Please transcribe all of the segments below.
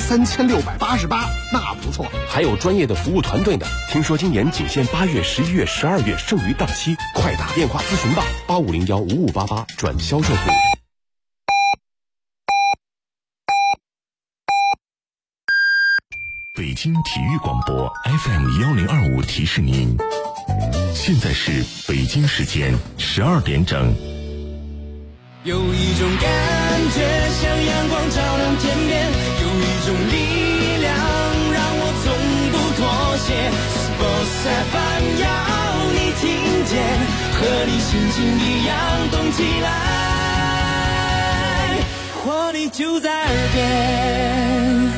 3688，那不错。 还有专业的服务团队呢。听说今年仅限8月、11月、12月，剩余档期，快打电话咨询吧，85015588转销售部。 北京体育广播 FM1025提示您，现在是北京时间12点整。 有一种感觉像阳光照亮天边，有一种力量让我从不妥协。Sports FM 要你听见，和你心情一样动起来，活力就在耳边。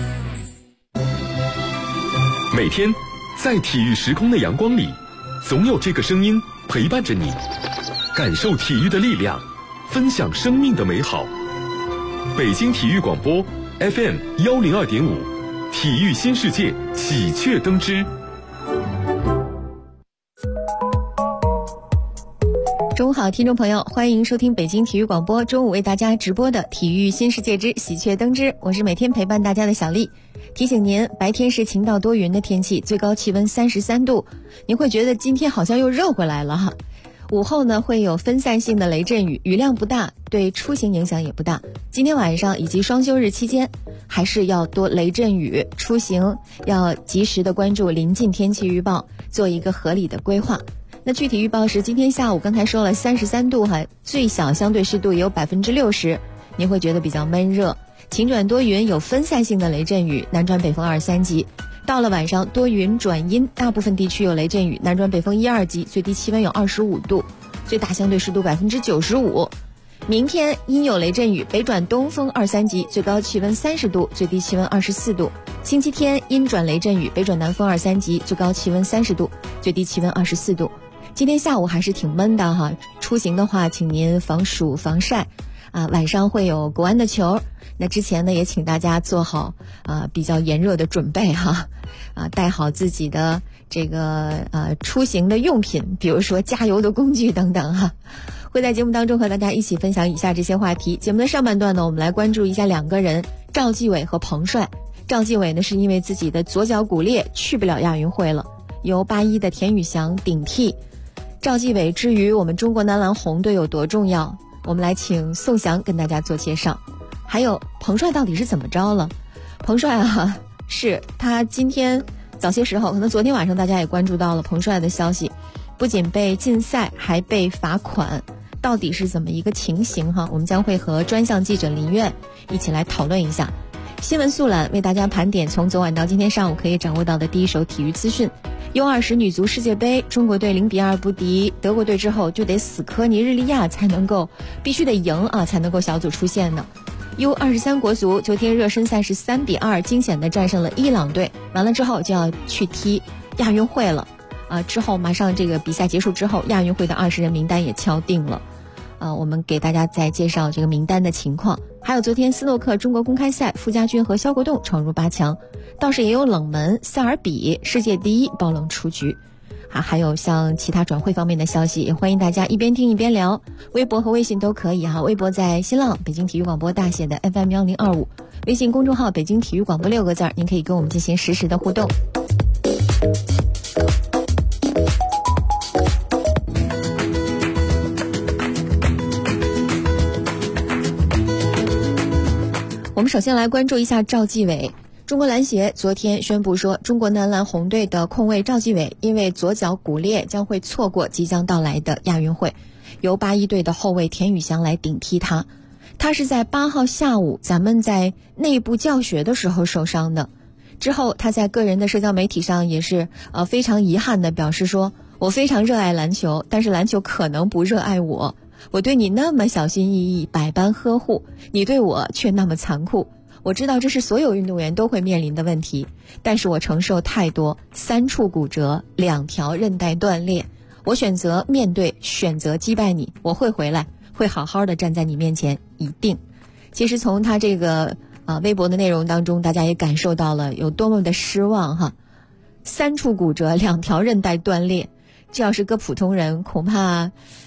每天在体育时空的阳光里，总有这个声音陪伴着你，感受体育的力量，分享生命的美好。北京体育广播 FM102.5，体育新世界喜鹊登枝。 中午好，听众朋友，欢迎收听北京体育广播中午为大家直播的体育新世界之喜鹊登枝，我是每天陪伴大家的小丽。提醒您，白天是晴到多云的天气，最高气温33度，您会觉得今天好像又热回来了哈。午后呢会有分散性的雷阵雨，雨量不大，对出行影响也不大。今天晚上以及双休日期间，还是要多雷阵雨，出行要及时的关注临近天气预报，做一个合理的规划。那具体预报是今天下午刚才说了33度哈，最小相对湿度也有60%，您会觉得比较闷热。晴转多云，有分散性的雷阵雨，南转北风2、3级。到了晚上多云转阴，大部分地区有雷阵雨，南转北风1、2级，最低气温有25度，最大相对湿度95%。明天阴有雷阵雨，北转东风2、3级，最高气温30度，最低气温24度。星期天阴转雷阵雨，北转南风2、3级，最高气温30度，最低气温24度。今天下午还是挺闷的哈，出行的话请您防暑防晒啊。晚上会有国安的球，那之前呢也请大家做好比较炎热的准备哈，带好自己的这个出行的用品，比如说加油的工具等等哈。会在节目当中和大家一起分享以下这些话题。节目的上半段呢，我们来关注一下两个人，赵继伟和彭帅。赵继伟呢是因为自己的左脚骨裂去不了亚运会了，由81的田宇翔顶替。赵继伟至于我们中国男篮红队有多重要，我们来请宋翔跟大家做介绍。还有彭帅到底是怎么着了？彭帅是他今天早些时候，可能昨天晚上大家也关注到了彭帅的消息，不仅被禁赛还被罚款，到底是怎么一个情形哈？我们将会和专项记者林苑一起来讨论一下。新闻速览为大家盘点从昨晚到今天上午可以掌握到的第一手体育资讯。U20 女足世界杯，中国队0-2不敌德国队之后，就得死磕尼日利亚才能够，必须得赢才能够小组出线呢。U23 国足昨天热身赛是3-2惊险地战胜了伊朗队，完了之后就要去踢亚运会了之后马上这个比赛结束之后，亚运会的20人名单也敲定了。我们给大家再介绍这个名单的情况。还有昨天斯诺克中国公开赛，傅家军和肖国栋闯入8强，倒是也有冷门，塞尔比世界第一爆冷出局。还有像其他转会方面的消息，也欢迎大家一边听一边聊，微博和微信都可以哈。微博在新浪北京体育广播大写的 FM1025， 微信公众号北京体育广播6个字，您可以跟我们进行实时的互动。我们首先来关注一下赵继伟。中国篮协昨天宣布说，中国男篮红队的控卫赵继伟因为左脚骨裂，将会错过即将到来的亚运会，由81队的后卫田宇翔来顶替他。他是在8号下午咱们在内部教学的时候受伤的。之后他在个人的社交媒体上也是非常遗憾地表示说，我非常热爱篮球，但是篮球可能不热爱我。我对你那么小心翼翼，百般呵护，你对我却那么残酷。我知道这是所有运动员都会面临的问题，但是我承受太多，3处骨折，2条韧带断裂，我选择面对，选择击败你，我会回来，会好好的站在你面前，一定。其实从他这个微博的内容当中，大家也感受到了有多么的失望哈。3处骨折，2条韧带断裂，这要是个普通人，恐怕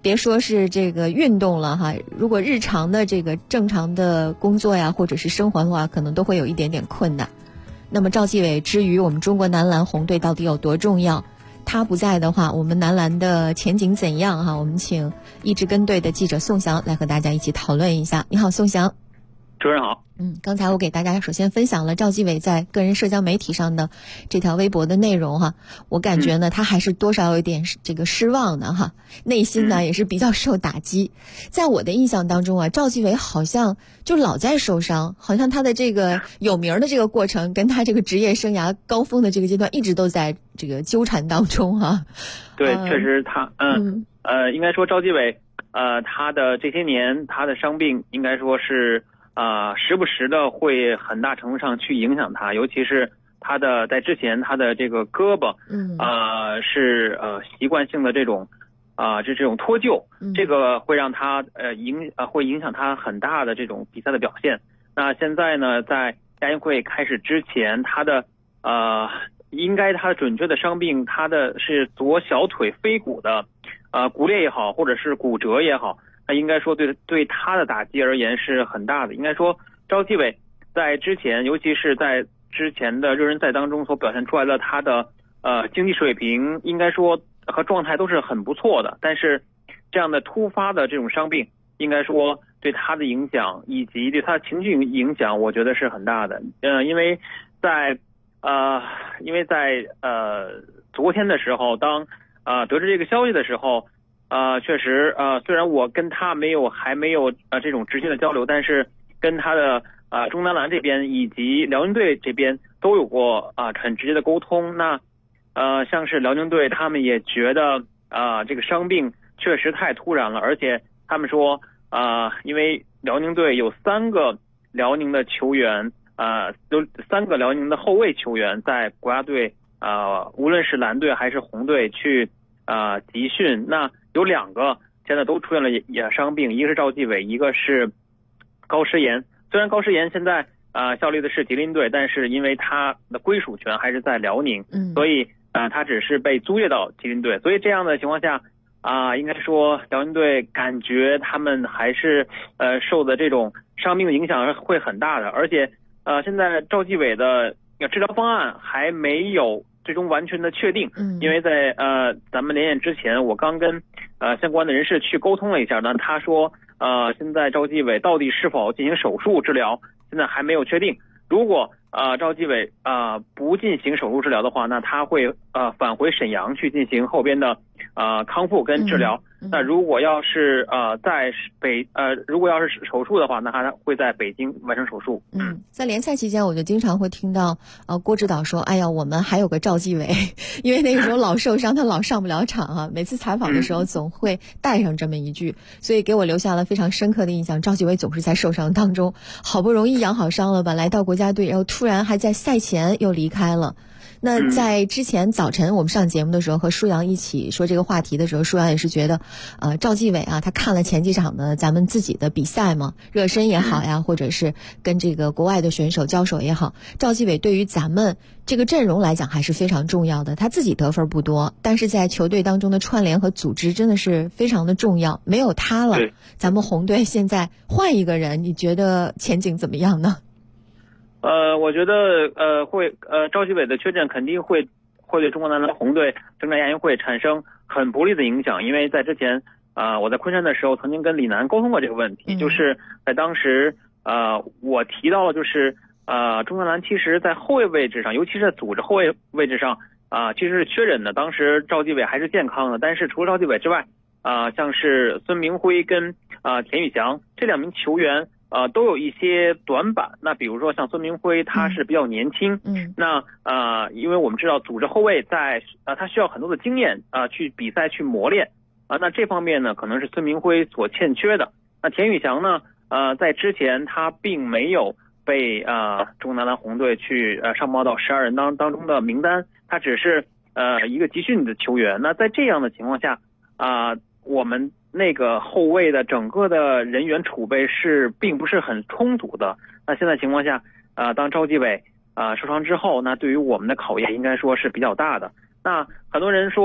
别说是这个运动了哈，如果日常的这个正常的工作呀，或者是生活的话，可能都会有一点点困难。那么赵继伟之于我们中国男篮红队到底有多重要？他不在的话，我们男篮的前景怎样哈？我们请一直跟队的记者宋翔来和大家一起讨论一下。你好，宋翔。 主持人好。 刚才我给大家首先分享了赵继伟在个人社交媒体上的这条微博的内容哈，我感觉呢他还是多少有点这个失望的哈，内心呢也是比较受打击。在我的印象当中啊，赵继伟好像就老在受伤，好像他的这个有名的这个过程跟他这个职业生涯高峰的这个阶段一直都在这个纠缠当中哈。 对，确实他应该说赵继伟他的这些年他的伤病应该说是时不时的会很大程度上去影响他，尤其是他的在之前他的这个胳膊是习惯性的这种这种脱臼，这个会让他会影响他很大的这种比赛的表现。那现在呢，在亚运会开始之前，他的应该他的准确的伤病，他的是左小腿腓骨的骨裂也好，或者是骨折也好，那应该说对他的打击而言是很大的。应该说赵继伟在之前，尤其是在之前的热身赛当中所表现出来的他的竞技水平，应该说和状态都是很不错的。但是这样的突发的这种伤病，应该说对他的影响以及对他的情绪影响，我觉得是很大的。因为在昨天的时候，当得知这个消息的时候，确实虽然我跟他还没有这种直接的交流，但是跟他的中男篮这边以及辽宁队这边都有过很直接的沟通。那像是辽宁队他们也觉得这个伤病确实太突然了，而且他们说因为辽宁队有3个辽宁的球员有3个辽宁的后卫球员在国家队无论是蓝队还是红队去集训，那有2个现在都出现了伤病，一个是赵继伟，一个是高诗岩。虽然高诗岩现在效力的是吉林队，但是因为他的归属权还是在辽宁，所以他只是被租借到吉林队。所以这样的情况下应该说辽宁队感觉他们还是受的这种伤病的影响会很大的。而且现在赵继伟的治疗方案还没有最终完全的确定，因为在咱们连线之前，我刚跟相关的人士去沟通了一下呢，他说现在赵继伟到底是否进行手术治疗，现在还没有确定。如果赵继伟不进行手术治疗的话，那他会返回沈阳去进行后边的康复跟治疗。那如果要是如果要是手术的话，那他会在北京完成手术。 在联赛期间，我就经常会听到郭指导说：“哎呀，我们还有个赵继伟，因为那个时候老受伤，他老上不了场每次采访的时候总会带上这么一句，所以给我留下了非常深刻的印象。赵继伟总是在受伤当中，好不容易养好伤了吧，来到国家队，然后突然还在赛前又离开了。”那在之前早晨我们上节目的时候和舒阳一起说这个话题的时候，舒阳也是觉得赵继伟他看了前几场的咱们自己的比赛嘛，热身也好呀，或者是跟这个国外的选手交手也好，赵继伟对于咱们这个阵容来讲还是非常重要的。他自己得分不多，但是在球队当中的串联和组织真的是非常的重要，没有他了，咱们红队现在换一个人，你觉得前景怎么样呢？ 我觉得赵继伟的缺阵肯定会对中国男篮红队征战亚运会产生很不利的影响。因为在之前我在昆山的时候曾经跟李楠沟通过这个问题，就是在当时我提到了就是中国男篮其实在后卫位置上，尤其是在组织后卫位置上其实是缺人的。当时赵继伟还是健康的，但是除了赵继伟之外像是孙明辉跟田宇翔这2名球员都有一些短板。那比如说像孙明辉他是比较年轻，那因为我们知道组织后卫在他需要很多的经验去比赛去磨练那这方面呢可能是孙明辉所欠缺的。那田宇翔呢在之前他并没有被中国男篮红队去上报到12人当中的名单，他只是一个集训的球员。那在这样的情况下我们那个后卫的整个的人员储备并不是很充足的。那现在情况下当赵继伟受伤之后，那对于我们的考验应该说是比较大的。那很多人说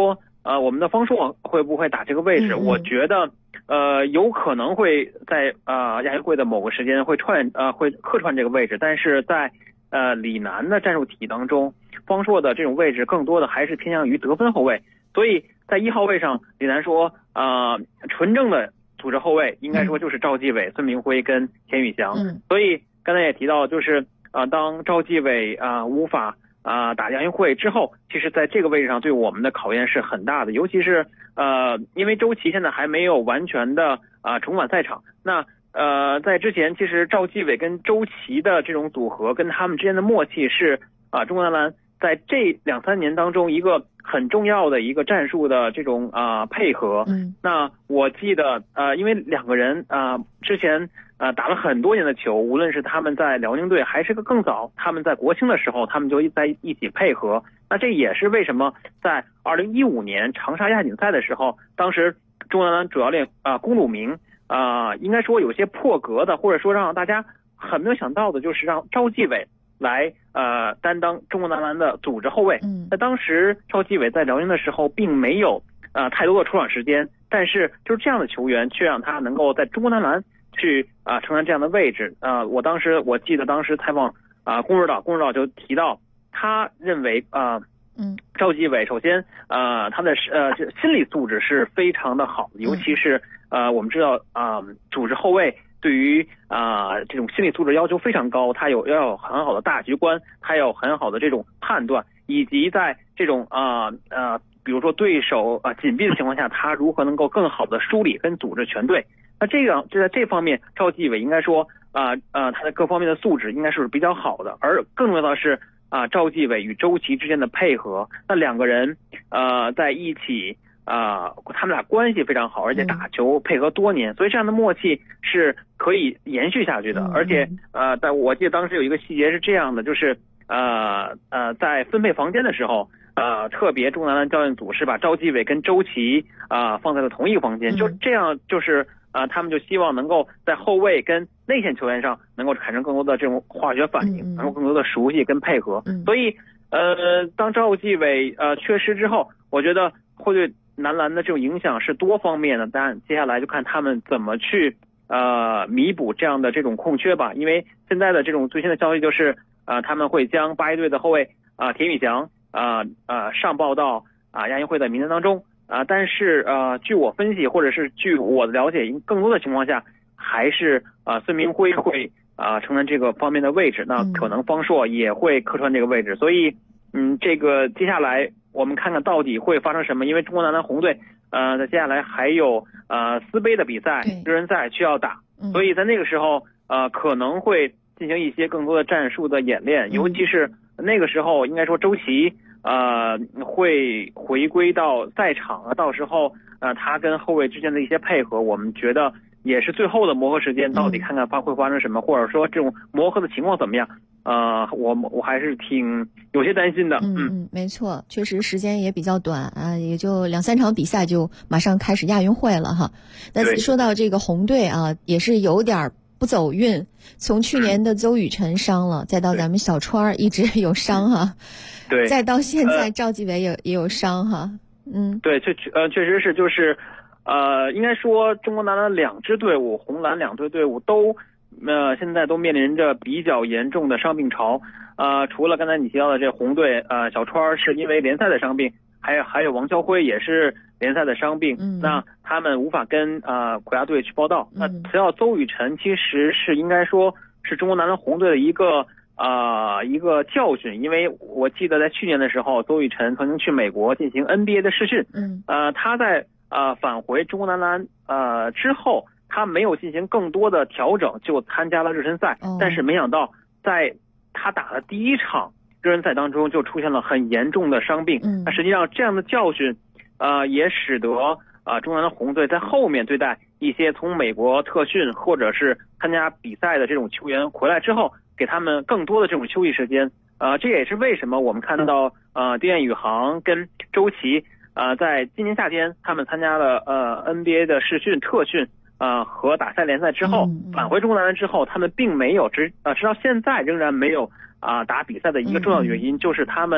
我们的方硕会不会打这个位置？我觉得有可能会在亚运会的某个时间会客串这个位置，但是在李楠的战术体当中，方硕的这种位置更多的还是偏向于得分后卫，所以在1号位上，李楠说纯正的组织后卫应该说就是赵继伟、孙铭徽跟田宇翔。所以刚才也提到，就是当赵继伟无法打亚运会之后，其实在这个位置上对我们的考验是很大的，尤其是因为周琦现在还没有完全的重返赛场。那在之前，其实赵继伟跟周琦的这种组合跟他们之间的默契是中国男篮在这2-3年当中一个很重要的一个战术的这种配合。那我记得因为2个人之前打了很多年的球，无论是他们在辽宁队还是更早他们在国青的时候，他们就在一起配合。那这也是为什么在2015年长沙亚锦赛的时候，当时中国男篮主教练龚鲁明应该说有些破格的，或者说让大家很没有想到的，就是让赵继伟来担当中国男篮的组织后卫。那当时赵继伟在辽宁的时候并没有太多的出场时间，但是就是这样的球员却让他能够在中国男篮去承担这样的位置。我记得当时采访龚指导就提到，他认为赵继伟首先他的心理素质是非常的好的，尤其是我们知道组织后卫对于这种心理素质要求非常高，他要有很好的大局观，他有很好的这种判断，以及在这种比如说对手紧逼的情况下，他如何能够更好的梳理跟组织全队。那就在这方面，赵继伟应该说他的各方面的素质应该是比较好的。而更重要的是赵继伟与周琦之间的配合，那2个人在一起他们俩关系非常好，而且打球配合多年，所以这样的默契是可以延续下去的。而且但我记得当时有一个细节是这样的，就是在分配房间的时候，特别中国男篮教练组是把赵继伟跟周琦放在了同一个房间，就这样就是他们就希望能够在后卫跟内线球员上能够产生更多的这种化学反应，能够更多的熟悉跟配合。所以当赵继伟缺失之后，我觉得会对男篮的这种影响是多方面的，当然接下来就看他们怎么去弥补这样的这种空缺吧。因为现在的这种最新的消息就是他们会将8一队的后卫田宇翔上报到亚运会的名单当中但是据我分析或者是据我的了解，更多的情况下还是孙铭徽会承担这个方面的位置，那可能方硕也会客串这个位置。所以这个接下来我们看看到底会发生什么，因为中国男篮红队在接下来还有斯杯的比赛、热身赛需要打，所以在那个时候可能会进行一些更多的战术的演练，尤其是那个时候应该说周琦会回归到赛场到时候他跟后卫之间的一些配合，我们觉得也是最后的磨合时间，到底看看会发生什么，或者说这种磨合的情况怎么样。我还是挺有些担心的。 没错，确实时间也比较短也就2-3场比赛就马上开始亚运会了哈。那说到这个红队也是有点不走运，从去年的邹宇辰伤了，再到咱们小川一直有伤哈，对，再到现在赵继伟也有伤哈。 对，确实是，就是应该说中国男篮2支队伍，红蓝2支队伍都现在都面临着比较严重的伤病潮。除了刚才你提到的这红队小川是因为联赛的伤病，还有王潇辉也是联赛的伤病，那他们无法跟国家队去报到。那提到邹宇辰，其实是应该说是中国男篮红队的一个教训，因为我记得在去年的时候，邹宇辰曾经去美国进行 NBA 的试训，他在返回中国男篮之后，他没有进行更多的调整就参加了热身赛，但是没想到在他打的第1场热身赛当中就出现了很严重的伤病。那实际上这样的教训也使得中国男篮红队在后面对待一些从美国特训或者是参加比赛的这种球员回来之后，给他们更多的这种休息时间。这也是为什么我们看到丁宇航跟周琦在今年夏天他们参加了NBA 的试训特训和打赛联赛之后返回中国男篮之后，他们并没有直到现在仍然没有打比赛的一个重要的原因，就是他们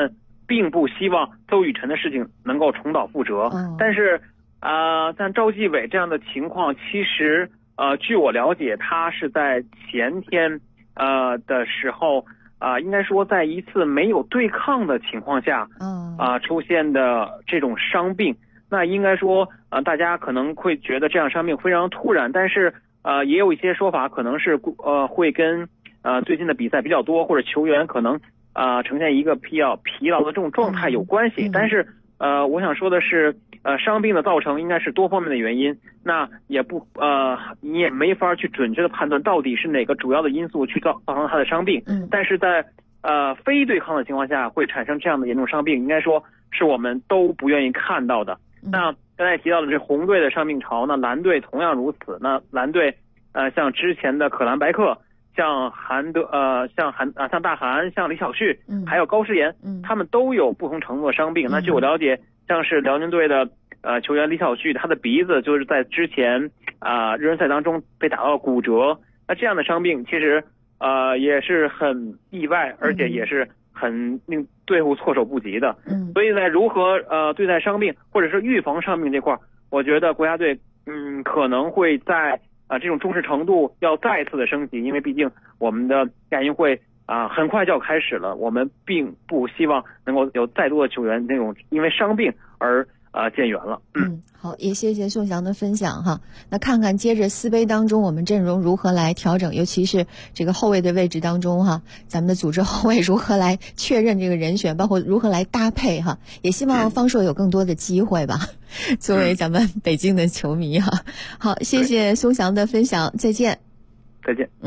并不希望邹雨辰的事情能够重蹈覆辙。但是像赵继伟这样的情况，其实据我了解，他是在前天的时候应该说在一次没有对抗的情况下出现的这种伤病。那应该说大家可能会觉得这样伤病非常突然，但是也有一些说法可能是会跟最近的比赛比较多，或者球员可能呈现一个比较疲劳的这种状态有关系。但是我想说的是伤病的造成应该是多方面的原因，那也不你也没法去准确的判断到底是哪个主要的因素去造成他的伤病。但是在非对抗的情况下会产生这样的严重伤病，应该说是我们都不愿意看到的。那刚才提到的这红队的伤病潮，那蓝队同样如此。那蓝队像之前的可兰白克，像像大韩，像李晓旭，还有高诗岩，他们都有不同程度的伤病。那据我了解，像是辽宁队的球员李晓旭，他的鼻子就是在之前热身赛当中被打到骨折。那这样的伤病其实也是很意外，而且也是很令队伍措手不及的。所以在如何对待伤病或者是预防伤病这块，我觉得国家队可能会在这种重视程度要再次的升级，因为毕竟我们的亚运会很快就要开始了，我们并不希望能够有再多的球员那种因为伤病而减员了。 好，也谢谢宋翔的分享哈。那看看接着4杯当中我们阵容如何来调整，尤其是这个后卫的位置当中哈，咱们的组织后卫如何来确认这个人选，包括如何来搭配哈。也希望方硕有更多的机会吧，作为咱们北京的球迷哈。好，谢谢宋翔的分享，再见。 再见。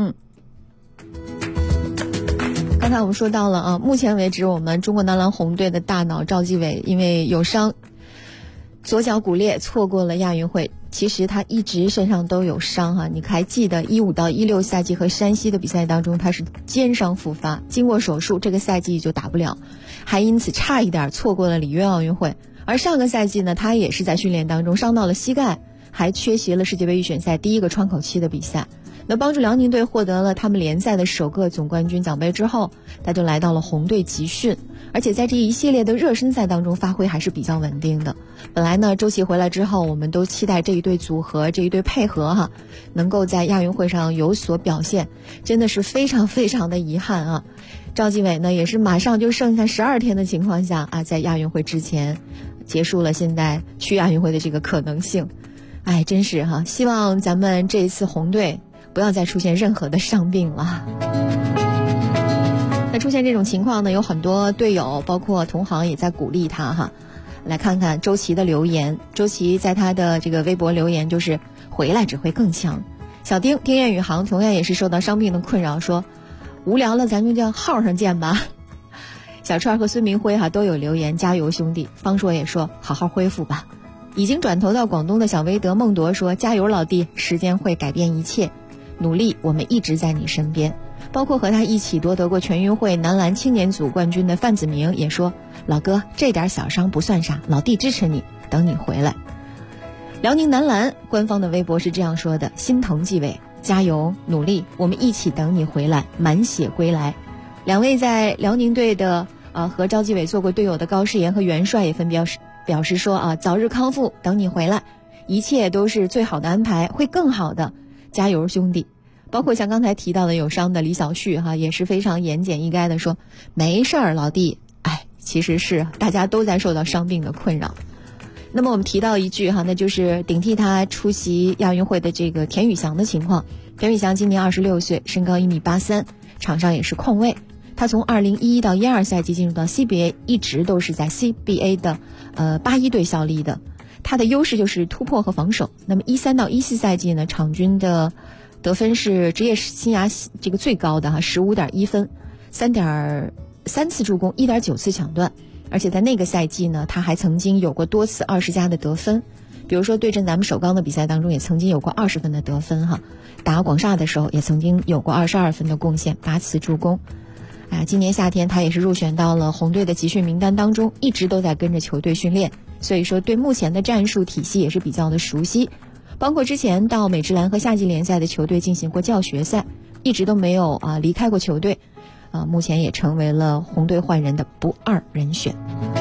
刚才我们说到了目前为止我们中国男篮红队的大脑赵继伟因为有伤，左脚骨裂错过了亚运会。其实他一直身上都有伤哈，你还记得15到16赛季和山西的比赛当中，他是肩伤复发，经过手术，这个赛季就打不了，还因此差一点错过了里约奥运会。而上个赛季呢，他也是在训练当中伤到了膝盖，还缺席了世界杯预选赛第一个窗口期的比赛。那帮助辽宁队获得了他们联赛的首个总冠军奖杯之后，他就来到了红队集训，而且在这一系列的热身赛当中发挥还是比较稳定的。本来呢，周琦回来之后，我们都期待这一对组合，这一对配合哈，能够在亚运会上有所表现，真的是非常非常的遗憾啊。赵继伟呢，也是马上就剩下12天的情况下在亚运会之前结束了现在去亚运会的这个可能性。真是哈，希望咱们这一次红队不要再出现任何的伤病了。那出现这种情况呢，有很多队友包括同行也在鼓励他哈。来看看周琦的留言，周琦在他的这个微博留言就是回来只会更强。小丁燕宇航同样也是受到伤病的困扰，说无聊了咱就叫号上见吧。小川和孙明辉都有留言加油兄弟。方硕也说好好恢复吧。已经转投到广东的小维德孟铎说加油老弟，时间会改变一切，努力我们一直在你身边。包括和他一起夺得过全运会男篮青年组冠军的范子铭也说老哥这点小伤不算啥，老弟支持你，等你回来。辽宁男篮官方的微博是这样说的，心疼继伟，加油努力，我们一起等你回来，满血归来。两位在辽宁队的和赵继伟做过队友的高诗岩和元帅也分别表示说早日康复，等你回来，一切都是最好的安排，会更好的，加油兄弟。包括像刚才提到的有伤的李晓旭也是非常言简意赅的说没事儿老弟。其实是大家都在受到伤病的困扰。那么我们提到一句那就是顶替他出席亚运会的这个田宇翔的情况。田宇翔今年26岁，身高1.83米，场上也是控卫。他从2011到12赛季进入到 CBA， 一直都是在 CBA 的81队效力的。他的优势就是突破和防守。那么13到14赛季呢，场均的得分是职业生涯这个最高的15.1分，3次助攻，1.9次抢断。而且在那个赛季呢，他还曾经有过多次20加的得分，比如说对阵咱们首钢的比赛当中也曾经有过20分的得分打广厦的时候也曾经有过22分的贡献，8次助攻。今年夏天他也是入选到了红队的集训名单当中，一直都在跟着球队训练，所以说对目前的战术体系也是比较的熟悉。包括之前到美职篮和夏季联赛的球队进行过教学赛，一直都没有离开过球队。 目前也成为了红队换人的不二人选。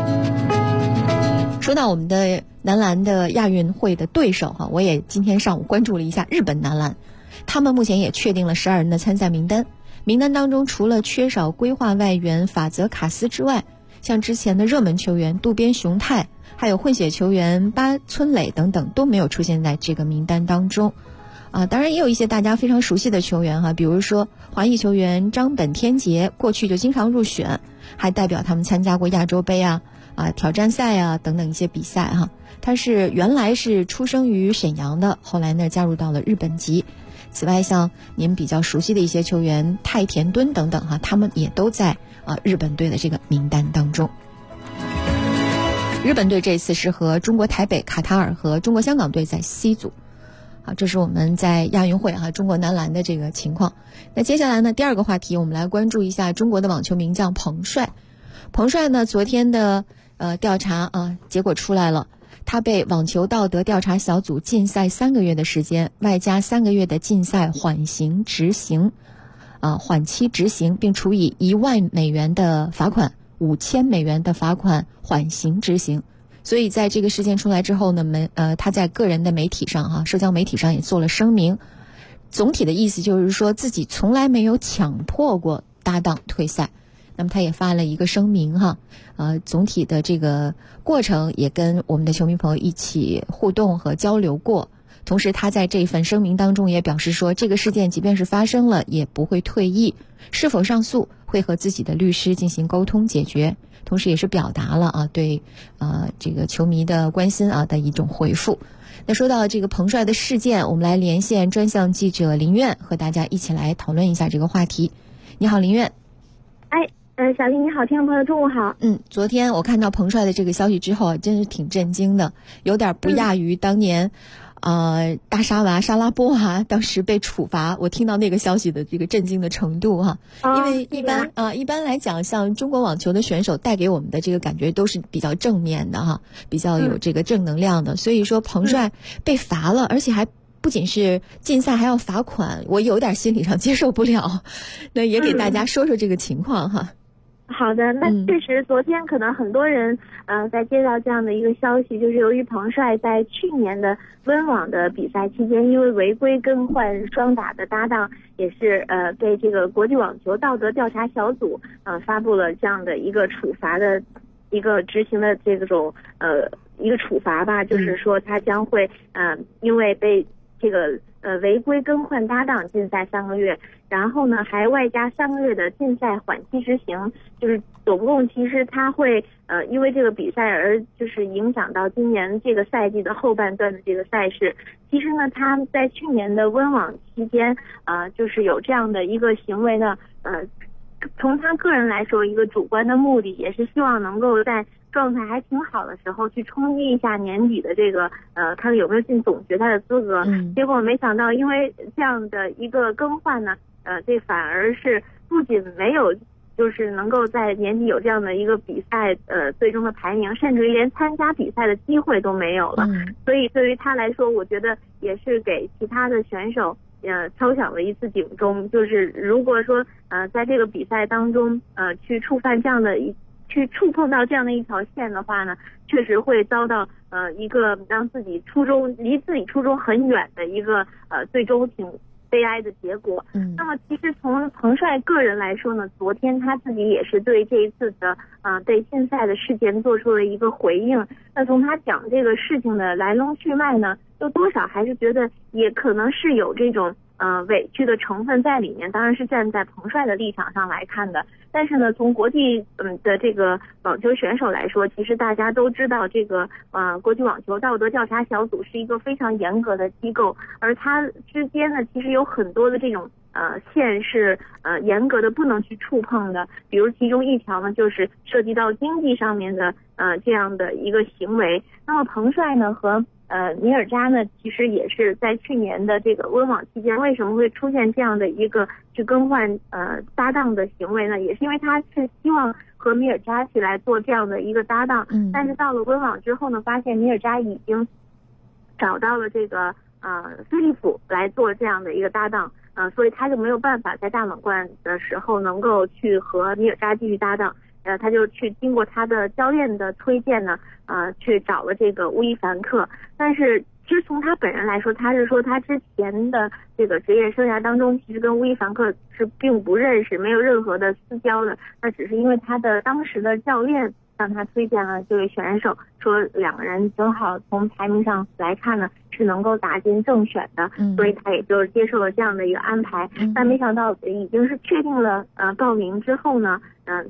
说到我们的男篮的亚运会的对手哈，我也今天上午关注了一下日本男篮，他们目前也确定了12人的参赛名单。名单当中除了缺少规划外援法泽卡斯之外，像之前的热门球员渡边雄太，还有混血球员八村垒等等都没有出现在这个名单当中。当然也有一些大家非常熟悉的球员哈，比如说华裔球员张本天杰，过去就经常入选，还代表他们参加过亚洲杯挑战赛等等一些比赛哈。他原来是出生于沈阳的，后来呢加入到了日本籍。此外像您比较熟悉的一些球员太田敦等等哈，他们也都在日本队的这个名单当中。日本队这次是和中国台北、卡塔尔和中国香港队在 C 组。好，这是我们在亚运会中国男篮的这个情况。那接下来呢，第二个话题我们来关注一下中国的网球名将彭帅。彭帅呢昨天的调查结果出来了，他被网球道德调查小组禁赛3个月的时间，外加3个月的禁赛缓期执行，并处以1万美元的罚款、5000美元的罚款缓刑执行。所以在这个事件出来之后呢，他在个人的媒体上社交媒体上也做了声明，总体的意思就是说自己从来没有强迫过搭档退赛。那么他也发了一个声明总体的这个过程也跟我们的球迷朋友一起互动和交流过。同时他在这份声明当中也表示说，这个事件即便是发生了也不会退役，是否上诉会和自己的律师进行沟通解决，同时也是表达了对这个球迷的关心的一种回复。那说到这个彭帅的事件，我们来连线专项记者林苑，和大家一起来讨论一下这个话题。你好，林苑。 小丽你好，听众朋友中午好。 昨天我看到彭帅的这个消息之后真是挺震惊的，有点不亚于当年大沙娃沙拉波娃当时被处罚，我听到那个消息的这个震惊的程度因为一般来讲，像中国网球的选手带给我们的这个感觉都是比较正面的比较有这个正能量的，所以说彭帅被罚了，而且还不仅是禁赛还要罚款，我有点心理上接受不了。那也给大家说说这个情况好的，那确实昨天可能很多人在接到这样的一个消息，就是由于彭帅在去年的温网的比赛期间，因为违规更换双打的搭档，也是被这个国际网球道德调查小组发布了这样的一个处罚的一个执行的这种一个处罚吧，就是说他将会因为被这个违规更换搭档禁赛3个月，然后呢还外加3个月的禁赛缓期执行，就是总共其实他会因为这个比赛而就是影响到今年这个赛季的后半段的这个赛事。其实呢他在去年的温网期间就是有这样的一个行为呢，从他个人来说，一个主观的目的也是希望能够在状态还挺好的时候去冲击一下年底的这个看有没有进总决赛的资格。结果没想到因为这样的一个更换呢，这反而是不仅没有就是能够在年底有这样的一个比赛最终的排名，甚至于连参加比赛的机会都没有了。所以对于他来说，我觉得也是给其他的选手敲响了一次警钟，就是如果说在这个比赛当中去触碰到这样的一条线的话呢，确实会遭到一个让自己离自己初衷很远的一个最终挺悲哀的结果。那么其实从彭帅个人来说呢，昨天他自己也是对这一次的被禁赛的事件做出了一个回应。那从他讲这个事情的来龙去脉呢，就多少还是觉得也可能是有这种委屈的成分在里面，当然是站在彭帅的立场上来看的。但是呢，从国际的这个网球选手来说，其实大家都知道这个国际网球道德调查小组是一个非常严格的机构，而它之间呢其实有很多的这种线是严格的不能去触碰的，比如其中一条呢就是涉及到经济上面的这样的一个行为。那么彭帅呢和米尔扎呢其实也是在去年的这个温网期间，为什么会出现这样的一个去更换搭档的行为呢？也是因为他是希望和米尔扎去来做这样的一个搭档，但是到了温网之后呢，发现米尔扎已经找到了这个飞利浦来做这样的一个搭档。 所以他就没有办法在大满贯的时候能够去和米尔扎继续搭档。他就去经过他的教练的推荐呢，去找了这个乌伊凡克。但是其实从他本人来说，他是说他之前的这个职业生涯当中，其实跟乌伊凡克是并不认识，没有任何的私交的。那只是因为他的当时的教练向他推荐了这位选手，说两个人正好从排名上来看呢是能够打进正选的，所以他也就接受了这样的一个安排。但没想到已经是确定了报名之后呢，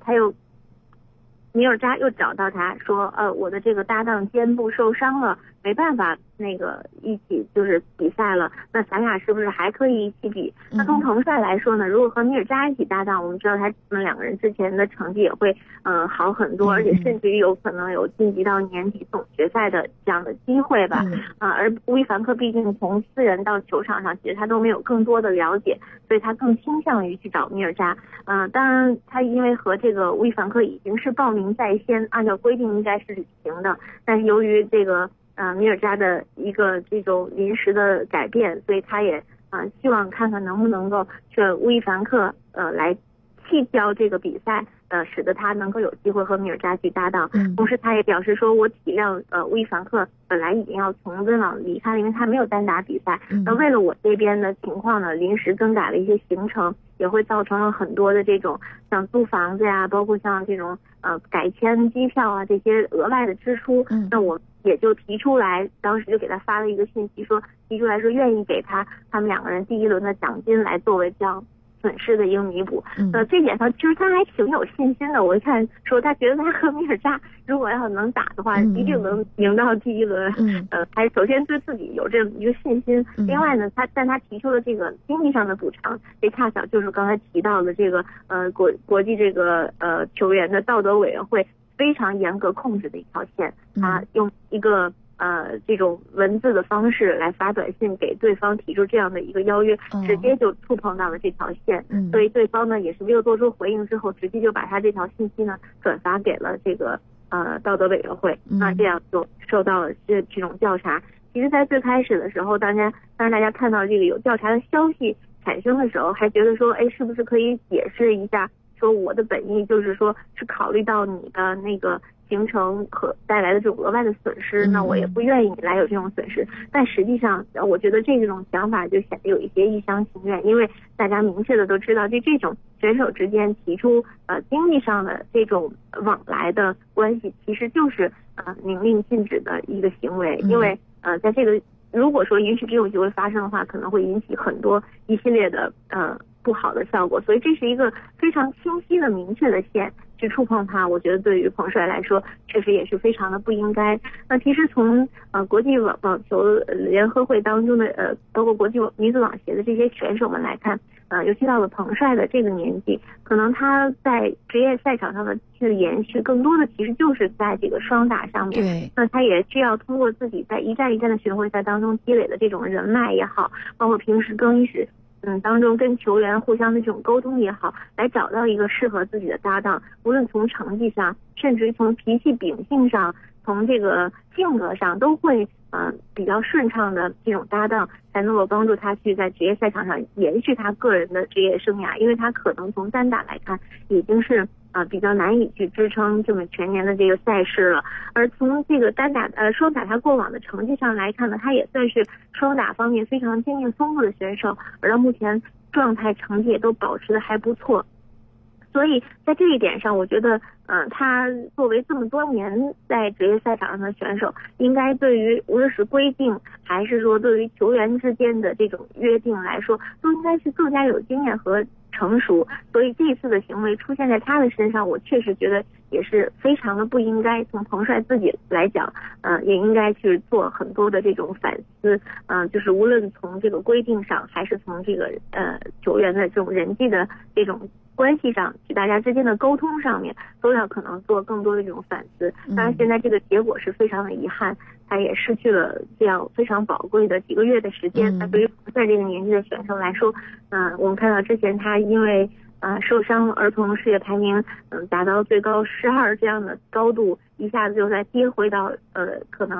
米尔扎又找到他说，我的这个搭档肩部受伤了，没办法一起就是比赛了，那咱俩是不是还可以一起比？那从彭帅来说呢，如果和米尔扎一起搭档，我们知道他们两个人之前的成绩也会好很多，而且甚至于有可能有晋级到年底总决赛的这样的机会吧。而乌伊凡克毕竟从私人到球场上，其实他都没有更多的了解，所以他更倾向于去找米尔扎。当然他因为和这个乌伊凡克已经是报名在先，按照规定应该是履行的，但是由于这个米尔扎的一个这种临时的改变，所以他也希望看看能不能够劝乌伊凡克来弃教这个比赛，使得他能够有机会和米尔扎去搭档。同时他也表示说，我体谅乌伊凡克本来已经要从温网离开，因为他没有单打比赛，那为了我这边的情况呢，临时更改了一些行程，也会造成了很多的这种像租房子呀，包括像这种改签机票啊这些额外的支出。那我也就提出来，当时就给他发了一个信息，提出来说愿意给他们两个人第一轮的奖金来作为这样损失的一个弥补。这点上其实他还挺有信心的。我一看说他觉得他和米尔扎如果要能打的话，一定能赢到第一轮。还首先对自己有这么一个信心。另外呢，他提出了这个经济上的补偿，这恰巧就是刚才提到的这个国际这个球员的道德委员会非常严格控制的一条线。他用一个这种文字的方式来发短信给对方提出这样的一个邀约，直接就触碰到了这条线。所以对方呢也是没有做出回应之后，直接就把他这条信息呢转发给了这个道德委员会。那这样就受到了这种调查。其实在最开始的时候，当然大家看到这个有调查的消息产生的时候，还觉得说是不是可以解释一下，说我的本意就是说是考虑到你的那个行程和带来的这种额外的损失，那我也不愿意你来有这种损失。但实际上我觉得这种想法就显得有一些一厢情愿，因为大家明确的都知道，这种选手之间提出经济上的这种往来的关系，其实就是明令禁止的一个行为。因为在这个如果说允许这种行为发生的话，可能会引起很多一系列的不好的效果，所以这是一个非常清晰的明确的线，去触碰它，我觉得对于彭帅来说确实也是非常的不应该。那其实从国际网球联合会当中的包括国际女子网协的这些选手们来看，尤其到了彭帅的这个年纪，可能他在职业赛场上的去延续更多的其实就是在这个双打上面。对，那他也需要通过自己在一站一站的巡回赛当中积累的这种人脉也好，包括平时更衣室当中跟球员互相的这种沟通也好，来找到一个适合自己的搭档，无论从成绩上，甚至于从脾气秉性上，从这个性格上，都会比较顺畅的这种搭档，才能够帮助他去在职业赛场上延续他个人的职业生涯。因为他可能从单打来看已经是比较难以去支撑这么全年的这个赛事了。而从这个双打他过往的成绩上来看呢，他也算是双打方面非常经验丰富的选手，而到目前状态成绩也都保持的还不错。所以在这一点上，我觉得他作为这么多年在职业赛场上的选手，应该对于无论是规定还是说对于球员之间的这种约定来说，都应该是更加有经验和成熟。所以这一次的行为出现在他的身上，我确实觉得也是非常的不应该。从彭帅自己来讲，也应该去做很多的这种反思。就是无论从这个规定上，还是从这个球员的这种人际的这种关系上，大家之间的沟通上面，都要可能做更多的这种反思。当然现在这个结果是非常的遗憾，他也失去了这样非常宝贵的几个月的时间。那对于彭帅这个年纪的选手来说，我们看到之前他因为受伤而从世界排名达到最高12这样的高度，一下子就再跌回到可能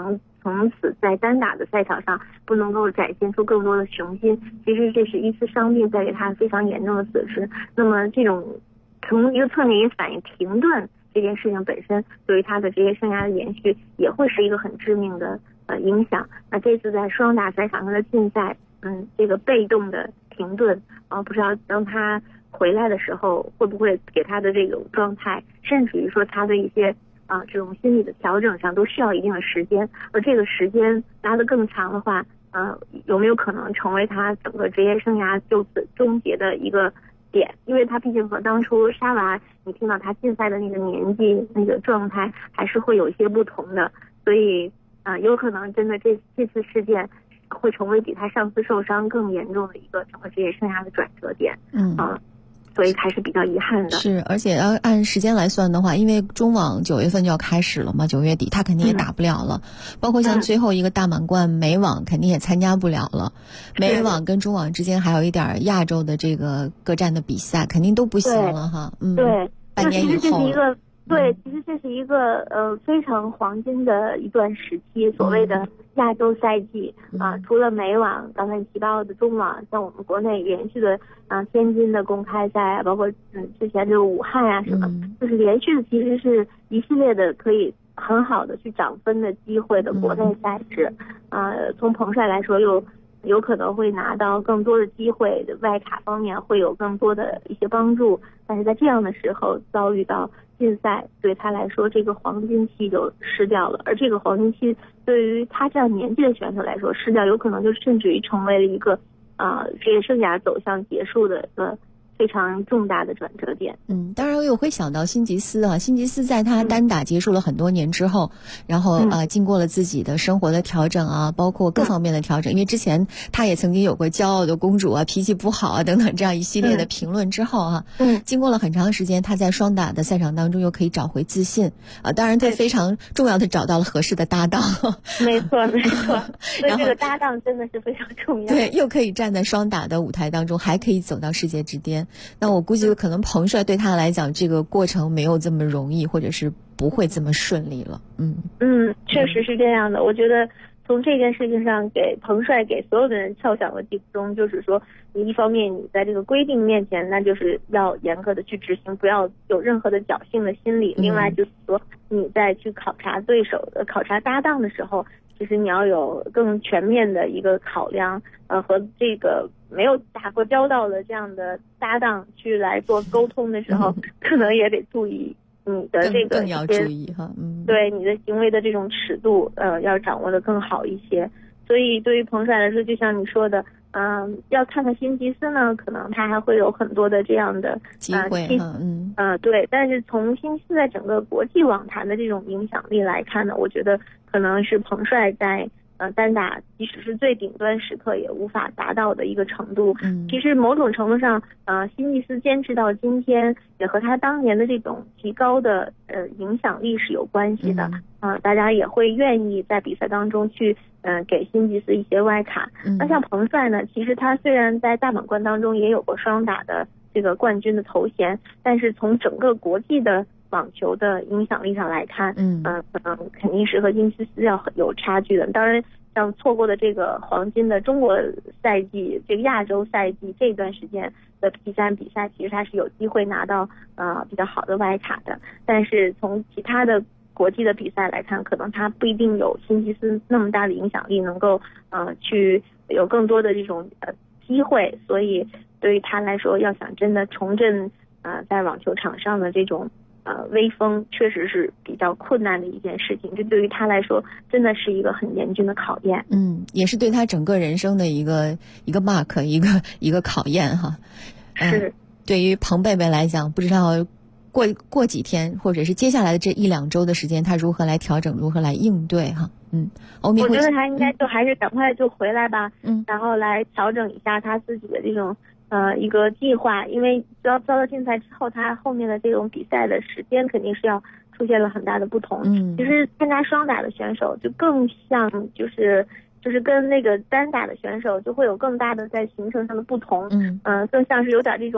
从此在单打的赛场上不能够展现出更多的雄心。其实这是一次伤病带给他非常严重的损失。那么这种从一个侧面也反映停顿这件事情本身对于他的职业生涯的延续也会是一个很致命的影响。那这次在双打赛场上的禁赛，这个被动的停顿不知道当他回来的时候会不会给他的这种状态，甚至于说他的一些这种心理的调整上都需要一定的时间，而这个时间拉得更长的话，有没有可能成为他整个职业生涯就此终结的一个点？因为他毕竟和当初沙娃你听到他禁赛的那个年纪那个状态还是会有一些不同的，所以有可能真的这次事件会成为比他上次受伤更严重的一个整个职业生涯的转折点。所以还是比较遗憾的。 是，而且要按时间来算的话，因为中网9月份就要开始了嘛，9月底他肯定也打不了了。包括像最后一个大满贯美网肯定也参加不了了。美网跟中网之间还有一点亚洲的这个各站的比赛，肯定都不行了哈。 对， 半年以后。 其实这是一个非常黄金的一段时期，所谓的亚洲赛季除了美网刚才提到的中网，像我们国内连续的天津的公开赛，包括之前就是武汉什么，就是连续的其实是一系列的可以很好的去涨分的机会的国内赛事。从彭帅来说又有可能会拿到更多的机会，外卡方面会有更多的一些帮助，但是在这样的时候遭遇到禁赛，对他来说这个黄金期就失掉了。而这个黄金期对于他这样年纪的选手来说失掉，有可能就甚至于成为了一个职业生涯走向结束的一个非常重大的转折点。 当然我也会想到辛吉斯辛吉斯在他单打结束了很多年之后，然后经过了自己的生活的调整包括各方面的调整，因为之前他也曾经有过骄傲的公主脾气不好等等这样一系列的评论之后经过了很长时间，他在双打的赛场当中又可以找回自信当然他非常重要的找到了合适的搭档。 没错所以这个搭档真的是非常重要。 对，又可以站在双打的舞台当中，还可以走到世界之巅。那我估计可能彭帅对他来讲这个过程没有这么容易，或者是不会这么顺利了。 确实是这样的。我觉得从这件事情上给彭帅给所有的人敲响了警钟，就是说你一方面你在这个规定面前那就是要严格的去执行，不要有任何的侥幸的心理。另外就是说你在去考察对手考察搭档的时候，其实你要有更全面的一个考量和这个没有打过交道的这样的搭档去来做沟通的时候可能也得注意你的这个更要注意对你的行为的这种尺度要掌握的更好一些。所以对于彭帅来说，就像你说的要看看辛吉斯呢，可能他还会有很多的这样的机会对。但是从辛吉斯在整个国际网坛的这种影响力来看呢，我觉得可能是彭帅在单打即使是最顶端时刻也无法达到的一个程度。其实某种程度上辛吉斯坚持到今天也和他当年的这种提高的影响力是有关系的大家也会愿意在比赛当中去给辛吉斯一些外卡。那像彭帅呢，其实他虽然在大满贯当中也有过双打的这个冠军的头衔，但是从整个国际的网球的影响力上来看可能肯定是和辛吉斯要有差距的。当然像错过的这个黄金的中国赛季，这个亚洲赛季这段时间的P3比赛，其实他是有机会拿到比较好的外卡的。但是从其他的国际的比赛来看，可能他不一定有辛吉斯那么大的影响力，能够去有更多的这种机会。所以对于他来说，要想真的重振在网球场上的这种威风，确实是比较困难的一件事情。这对于他来说真的是一个很严峻的考验。 也是对他整个人生的一个 mark， 一个考验是。 对于彭贝贝来讲，不知道过几天或者是接下来的这1-2周的时间，他如何来调整，如何来应对我觉得他应该就还是赶快就回来吧然后来调整一下他自己的这种一个计划。因为遭到禁赛之后，他后面的这种比赛的时间肯定是要出现了很大的不同其实参加双打的选手就更像就是跟那个单打的选手就会有更大的在行程上的不同更像是有点这种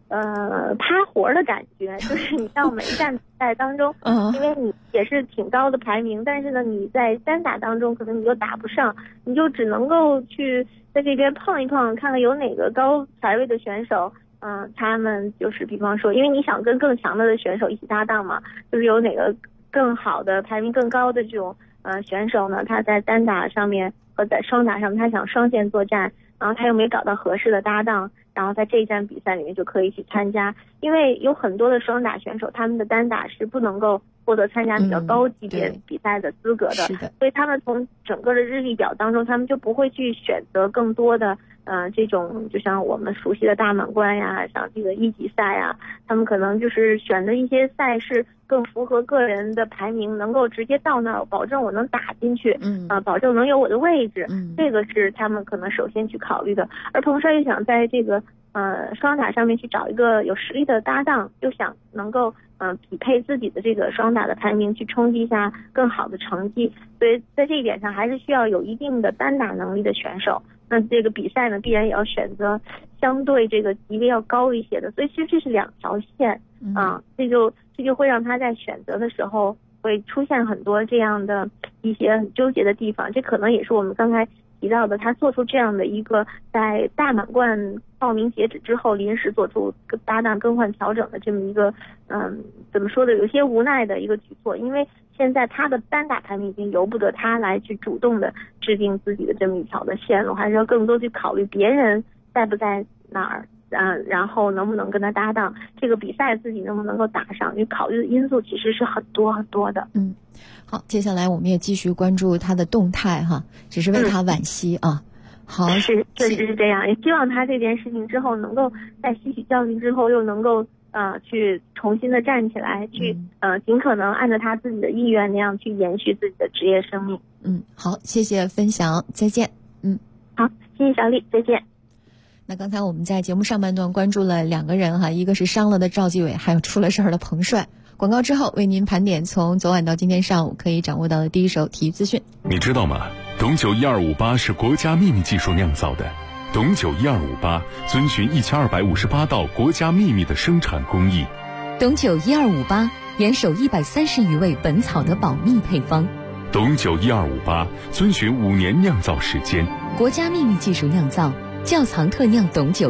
趴活的感觉，就是你到每一站比赛当中，因为你也是挺高的排名，但是呢你在单打当中可能你又打不上，你就只能够去在这边碰一碰，看看有哪个高排位的选手，他们就是比方说，因为你想跟更强的选手一起搭档嘛，就是有哪个更好的排名更高的这种选手呢，他在单打上面和在双打上面他想双线作战，然后他又没找到合适的搭档，然后在这一站比赛里面就可以去参加。因为有很多的双打选手，他们的单打是不能够获得参加比较高级别比赛的资格的，所以他们从整个的日历表当中，他们就不会去选择更多的这种就像我们熟悉的大满贯呀，像这个一级赛呀，他们可能就是选择一些赛事更符合个人的排名，能够直接到那儿，保证我能打进去，保证能有我的位置，这个是他们可能首先去考虑的。而彭帅又想在这个双打上面去找一个有实力的搭档，又想能够匹配自己的这个双打的排名，去冲击一下更好的成绩，所以在这一点上还是需要有一定的单打能力的选手。那这个比赛呢，必然也要选择相对这个级别要高一些的，所以其实这是两条线这就会让他在选择的时候会出现很多这样的一些很纠结的地方。这可能也是我们刚才提到的，他做出这样的一个在大满贯报名截止之后临时做出搭档更换调整的这么一个怎么说的，有些无奈的一个举措。因为现在他的单打排名已经由不得他来去主动的制定自己的这么一条的线路，还是要更多去考虑别人在不在哪儿然后能不能跟他搭档，这个比赛自己能不能够打上，因为考虑的因素其实是很多很多的。 好，接下来我们也继续关注他的动态哈，只是为他惋惜啊。好， 确实是这样，也希望他这件事情之后能够在吸取教训之后又能够去重新的站起来，去尽可能按照他自己的意愿那样去延续自己的职业生命。 好，谢谢分享，再见。 好，谢谢小丽，再见。 那刚才我们在节目上半段关注了两个人哈，一个是伤了的赵继伟，还有出了事儿的彭帅。广告之后为您盘点从昨晚到今天上午可以掌握到的第一手体育资讯。 你知道吗？董酒1258是国家秘密技术酿造的，董酒1258遵循1258道国家秘密的生产工艺。 董酒1258严守130余味本草的保密配方。 董酒1258遵循5年酿造时间， 国家秘密技术酿造，窖藏特酿董酒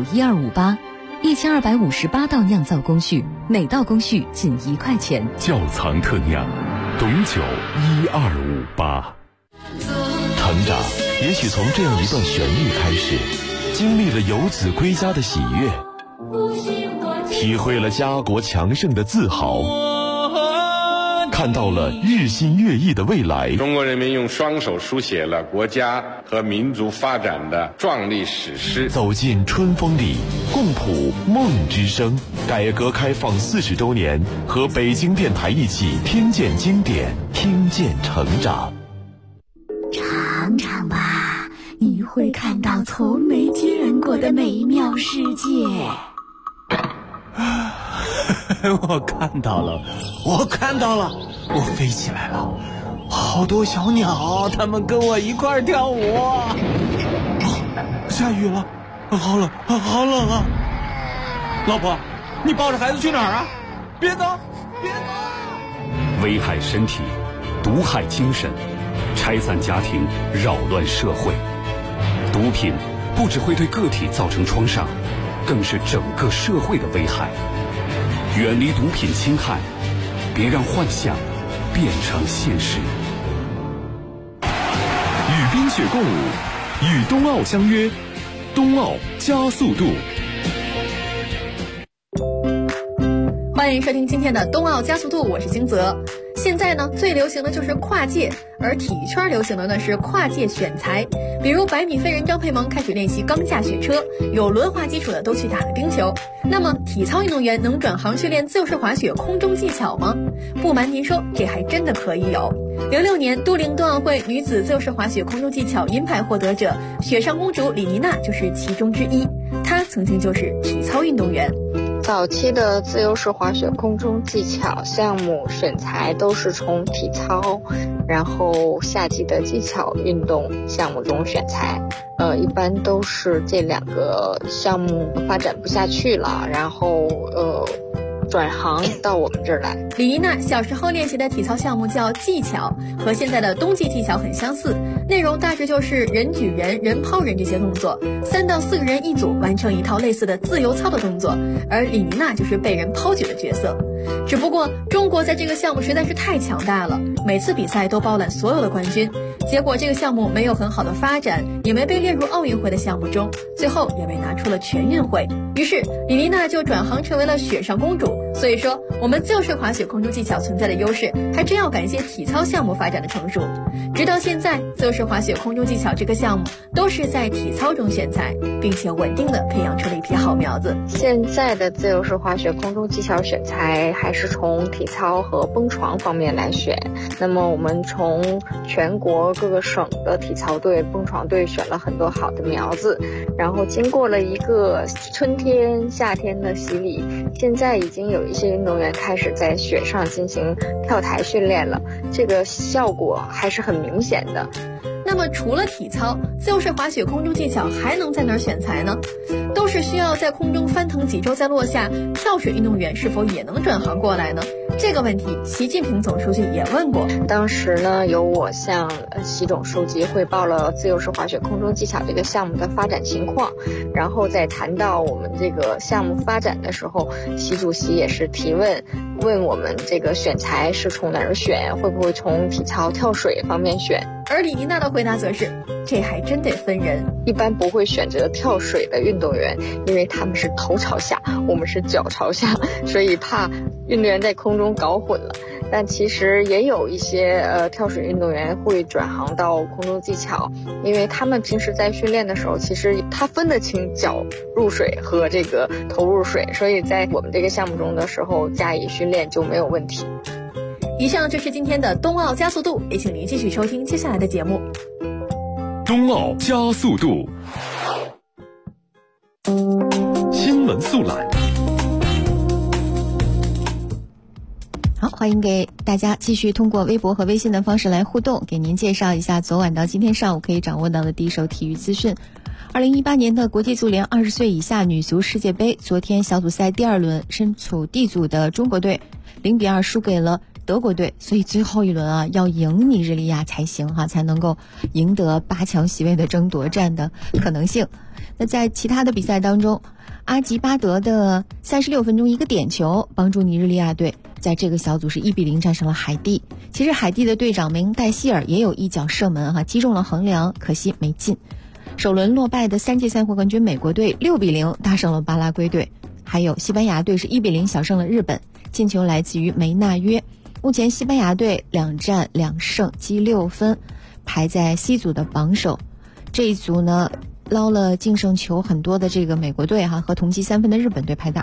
1258，1258道酿造工序，每道工序仅1块钱。 窖藏特酿，董酒1258。 成长也许从这样一段旋律开始，经历了游子归家的喜悦，体会了家国强盛的自豪，看到了日新月异的未来。 中国人民用双手书写了国家和民族发展的壮丽史诗。 走进春风里，共谱梦之声。改革开放40周年，和北京电台一起听见经典，听见成长。 尝尝吧，你会看到从没见过的美妙世界。 我看到了，我飞起来了，好多小鸟，它们跟我一块儿跳舞。下雨了，好冷啊！老婆，你抱着孩子去哪儿啊？别走！ 危害身体，毒害精神，拆散家庭，扰乱社会。毒品不只会对个体造成创伤，更是整个社会的危害。远离毒品侵害，别让幻想变成现实。与冰雪共舞，与冬奥相约，冬奥加速度。 欢迎收听今天的冬奥加速度，我是金泽。现在呢，最流行的就是跨界，而体育圈流行的呢是跨界选材。比如100米飞人张佩萌开始练习钢架雪车，有轮滑基础的都去打了冰球。那么体操运动员能转行去练自由式滑雪空中技巧吗？不瞒您说，这还真的可以有。06年都灵冬奥会女子自由式滑雪空中技巧银牌获得者雪上公主李妮娜就是其中之一，她曾经就是体操运动员。 早期的自由式滑雪空中技巧项目选材都是从体操然后夏季的技巧运动项目中选材。一般都是这2个项目发展不下去了，然后转行到我们这儿来。 李妮娜小时候练习的体操项目叫技巧，和现在的冬季技巧很相似，内容大致就是人举人、人抛人这些动作，3到4个人一组完成一套类似的自由操的动作，而李妮娜就是被人抛举的角色。只不过中国在这个项目实在是太强大了，每次比赛都包揽所有的冠军，结果这个项目没有很好的发展，也没被列入奥运会的项目中，最后也被拿出了全运会。于是李妮娜就转行成为了雪上公主。所以说我们自由式滑雪空中技巧存在的优势，还真要感谢体操项目发展的成熟。直到现在，自由式滑雪空中技巧这个项目都是在体操中选材，并且稳定的培养出了一批好苗子。 现在的自由式滑雪空中技巧选材还是从体操和蹦床方面来选。那么我们从全国各个省的体操队、蹦床队选了很多好的苗子，然后经过了一个春天、夏天的洗礼，现在已经有一些运动员开始在雪上进行跳台训练了，这个效果还是很明显的。 那么除了体操，自由式滑雪空中技巧还能在哪儿选材呢？都是需要在空中翻腾几周再落下，跳水运动员是否也能转行过来呢？这个问题习近平总书记也问过。 当时呢，由我向习总书记汇报了自由式滑雪空中技巧这个项目的发展情况，然后在谈到我们这个项目发展的时候，习主席也是提问我们这个选材是从哪儿选，会不会从体操跳水方面选。 而李妮娜的回答则是，这还真得分人， 一般不会选择跳水的运动员，因为他们是头朝下，我们是脚朝下，所以怕运动员在空中搞混了。但其实也有一些跳水运动员会转行到空中技巧，因为他们平时在训练的时候，其实他分得清脚入水和这个头入水，所以在我们这个项目中的时候加以训练就没有问题。 以上就是今天的冬奥加速度，也请您继续收听接下来的节目。 冬奥加速度，新闻速览。 好，欢迎给大家继续通过微博和微信的方式来互动，给您介绍一下昨晚到今天上午可以掌握到的第一手体育资讯。2018年的国际足联20岁以下女足世界杯，昨天小组赛第2轮身处 D 组的中国队0-2输给了德国队，所以最后一轮啊要赢尼日利亚才行哈，才能够赢得8强席位的争夺战的可能性。那在其他的比赛当中，阿吉巴德的36分钟一个点球帮助尼日利亚队在这个小组是1-0战胜了海地。其实海地的队长梅戴希尔也有一脚射门击中了横梁，可惜没进。首轮落败的3届赛会冠军美国队6-0大胜了巴拉圭队，还有西班牙队是1-0小胜了日本，进球来自于梅纳约。目前西班牙队2战2胜积6分，排在 C 组的榜首。这一组呢捞了净胜球很多的这个美国队和同积3分的日本队排在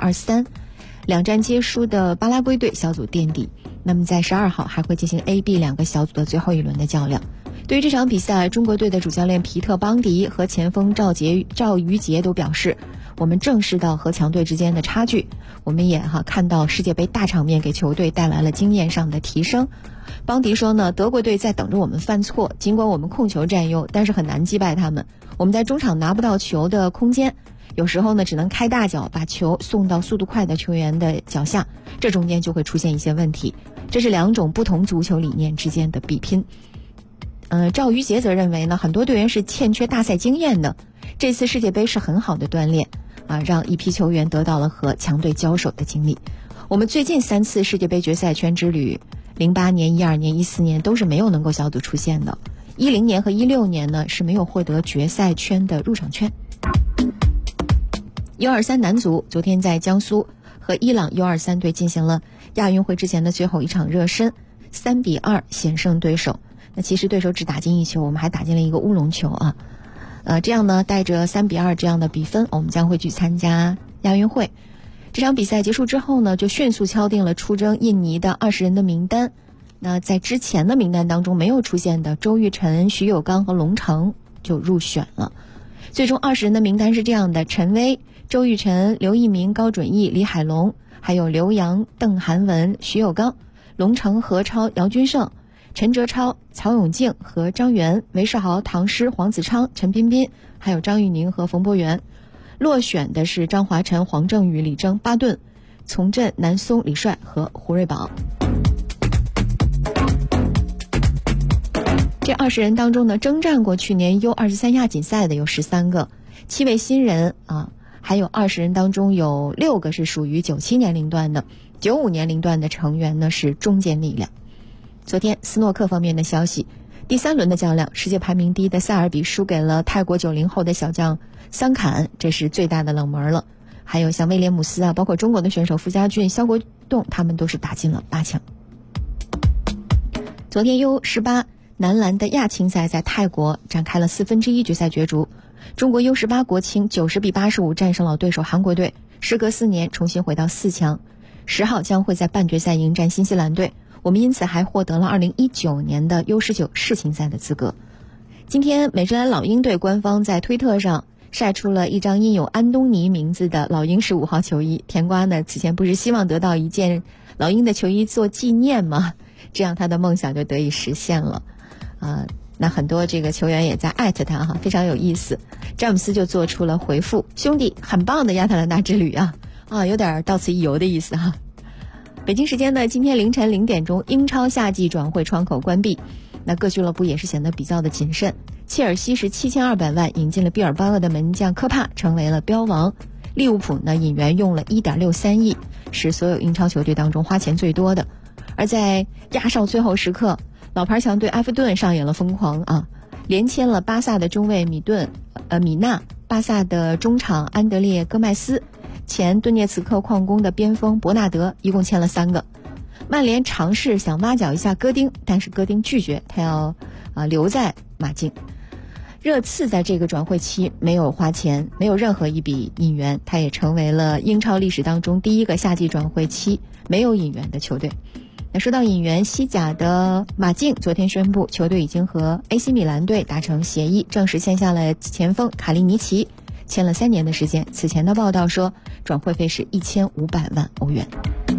2-3，2战皆输的巴拉圭队小组垫底。那么在12号还会进行 A、B 2个小组的最后一轮的较量。对于这场比赛，中国队的主教练皮特邦迪和前锋赵于杰都表示，我们正视到和强队之间的差距，我们也看到世界杯大场面给球队带来了经验上的提升。邦迪说呢，德国队在等着我们犯错，尽管我们控球占优，但是很难击败他们。我们在中场拿不到球的空间，有时候呢只能开大脚把球送到速度快的球员的脚下，这中间就会出现一些问题。这是2种不同足球理念之间的比拼。赵于杰则认为呢，很多队员是欠缺大赛经验的，这次世界杯是很好的锻炼让一批球员得到了和强队交手的经历。我们最近3次世界杯决赛圈之旅，08年、12年、14年都是没有能够小组出线的，10年和16年呢是没有获得决赛圈的入场券。U23男足昨天在江苏和伊朗 U23 队进行了亚运会之前的最后一场热身，3-2险胜对手。那其实对手只打进1球，我们还打进了一个乌龙球这样呢带着3-2这样的比分，我们将会去参加亚运会。这场比赛结束之后呢，就迅速敲定了出征印尼的20人的名单。那在之前的名单当中没有出现的周玉晨、徐有刚和龙成就入选了。最终20人的名单是这样的：陈薇、周玉晨、刘一鸣、高准翼、李海龙，还有刘洋、邓涵文、徐有刚、龙成、何超、姚军胜、 陈哲超、曹永静和张元，韦世豪、唐诗、黄子昌、陈彬彬，还有张玉宁和冯博元。落选的是张华晨、黄正宇、李征、巴顿、从振、南松、李帅和胡瑞宝。这20人当中呢，征战过去年 U23 亚锦赛的有13个，7位新人啊，还有20人当中有6个是属于97年龄段的，95年龄段的成员呢是中坚力量。昨天斯诺克方面的消息，第3轮的较量，世界排名第一的塞尔比输给了泰国90后的小将桑坎，这是最大的冷门了。还有像威廉姆斯啊，包括中国的选手傅家俊、肖国栋，他们都是打进了8强。昨天 U18男篮的亚青赛在泰国展开了1/4决赛角逐，中国 U18 国青90比85战胜了对手韩国队，时隔4年重新回到4强。10号将会在半决赛迎战新西兰队，我们因此还获得了2019年的 U19 世青赛的资格。今天美职篮老鹰队官方在推特上晒出了一张印有安东尼名字的老鹰15号球衣，甜瓜呢此前不是希望得到一件老鹰的球衣做纪念吗？这样他的梦想就得以实现了。那很多这个球员也在艾特他哈，非常有意思。詹姆斯就做出了回复，兄弟很棒的亚特兰大之旅啊，有点到此一游的意思哈。北京时间的今天凌晨0点钟，英超夏季转会窗口关闭，那各俱乐部也是显得比较的谨慎。切尔西是7200万引进了毕尔巴鄂的门将科帕，成为了标王。利物浦呢引援用了1.63亿，是所有英超球队当中花钱最多的。而在压哨最后时刻，老牌强队埃弗顿上演了疯狂啊，连签了巴萨的中卫米纳，巴萨的中场安德烈戈麦斯，前顿涅茨克矿工的边锋伯纳德，一共签了3个。曼联尝试想挖角一下戈丁，但是戈丁拒绝，他要留在马竞。热刺在这个转会期没有花钱，没有任何一笔引援，他也成为了英超历史当中第一个夏季转会期没有引援的球队。那说到引援，西甲的马竞昨天宣布，球队已经和 AC 米兰队达成协议，正式签下了前锋卡利尼奇，签了3年的时间。此前的报道说，转会费是1500万欧元。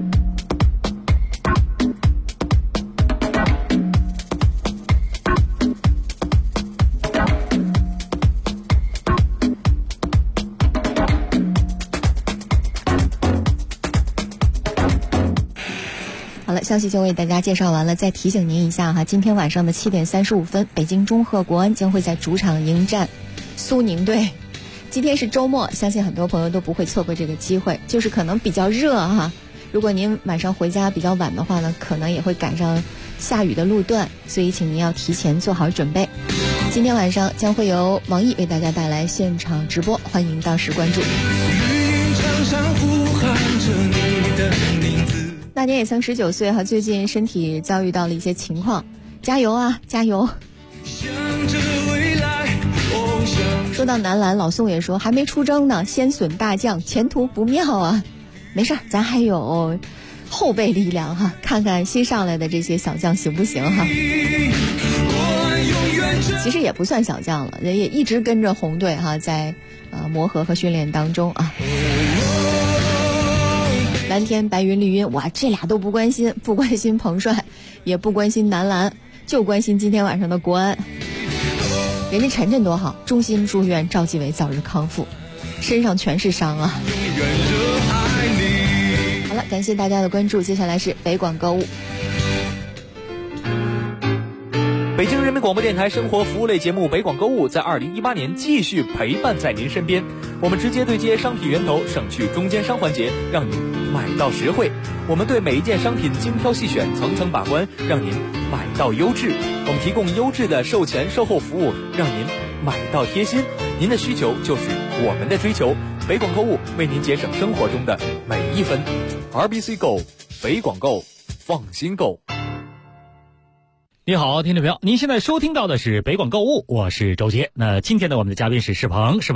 好了，消息就为大家介绍完了，再提醒您一下哈，今天晚上的7点35分，北京中赫国安将会在主场迎战苏宁队。今天是周末，相信很多朋友都不会错过这个机会，就是可能比较热哈。如果您晚上回家比较晚的话呢，可能也会赶上下雨的路段，所以请您要提前做好准备。今天晚上将会由王毅为大家带来现场直播，欢迎到时关注。那年也曾19岁哈，最近身体遭遇到了一些情况，加油啊，加油！说到男篮，老宋也说还没出征呢，先损大将，前途不妙啊。没事，咱还有后备力量哈，看看新上来的这些小将行不行哈。其实也不算小将了，人也一直跟着红队哈，在磨合和训练当中啊。蓝天白云绿云，哇，这俩都不关心，不关心彭帅，也不关心男篮，就关心今天晚上的国安。人家晨晨多好，衷心祝愿赵继伟早日康复，身上全是伤啊。好了，感谢大家的关注，接下来是北广购物。 北京人民广播电台生活服务类节目北广购物在2018年继续陪伴在您身边，我们直接对接商品源头，省去中间商环节，让您买到实惠。我们对每一件商品精挑细选，层层把关，让您买到优质。我们提供优质的售前售后服务，让您买到贴心。您的需求就是我们的追求，北广购物为您节省生活中的每一分。RBC Go， 北广购，放心购。 你好，听众朋友，您现在收听到的是北广购物，我是周杰。那今天呢，我们的嘉宾是世鹏，世鹏你好。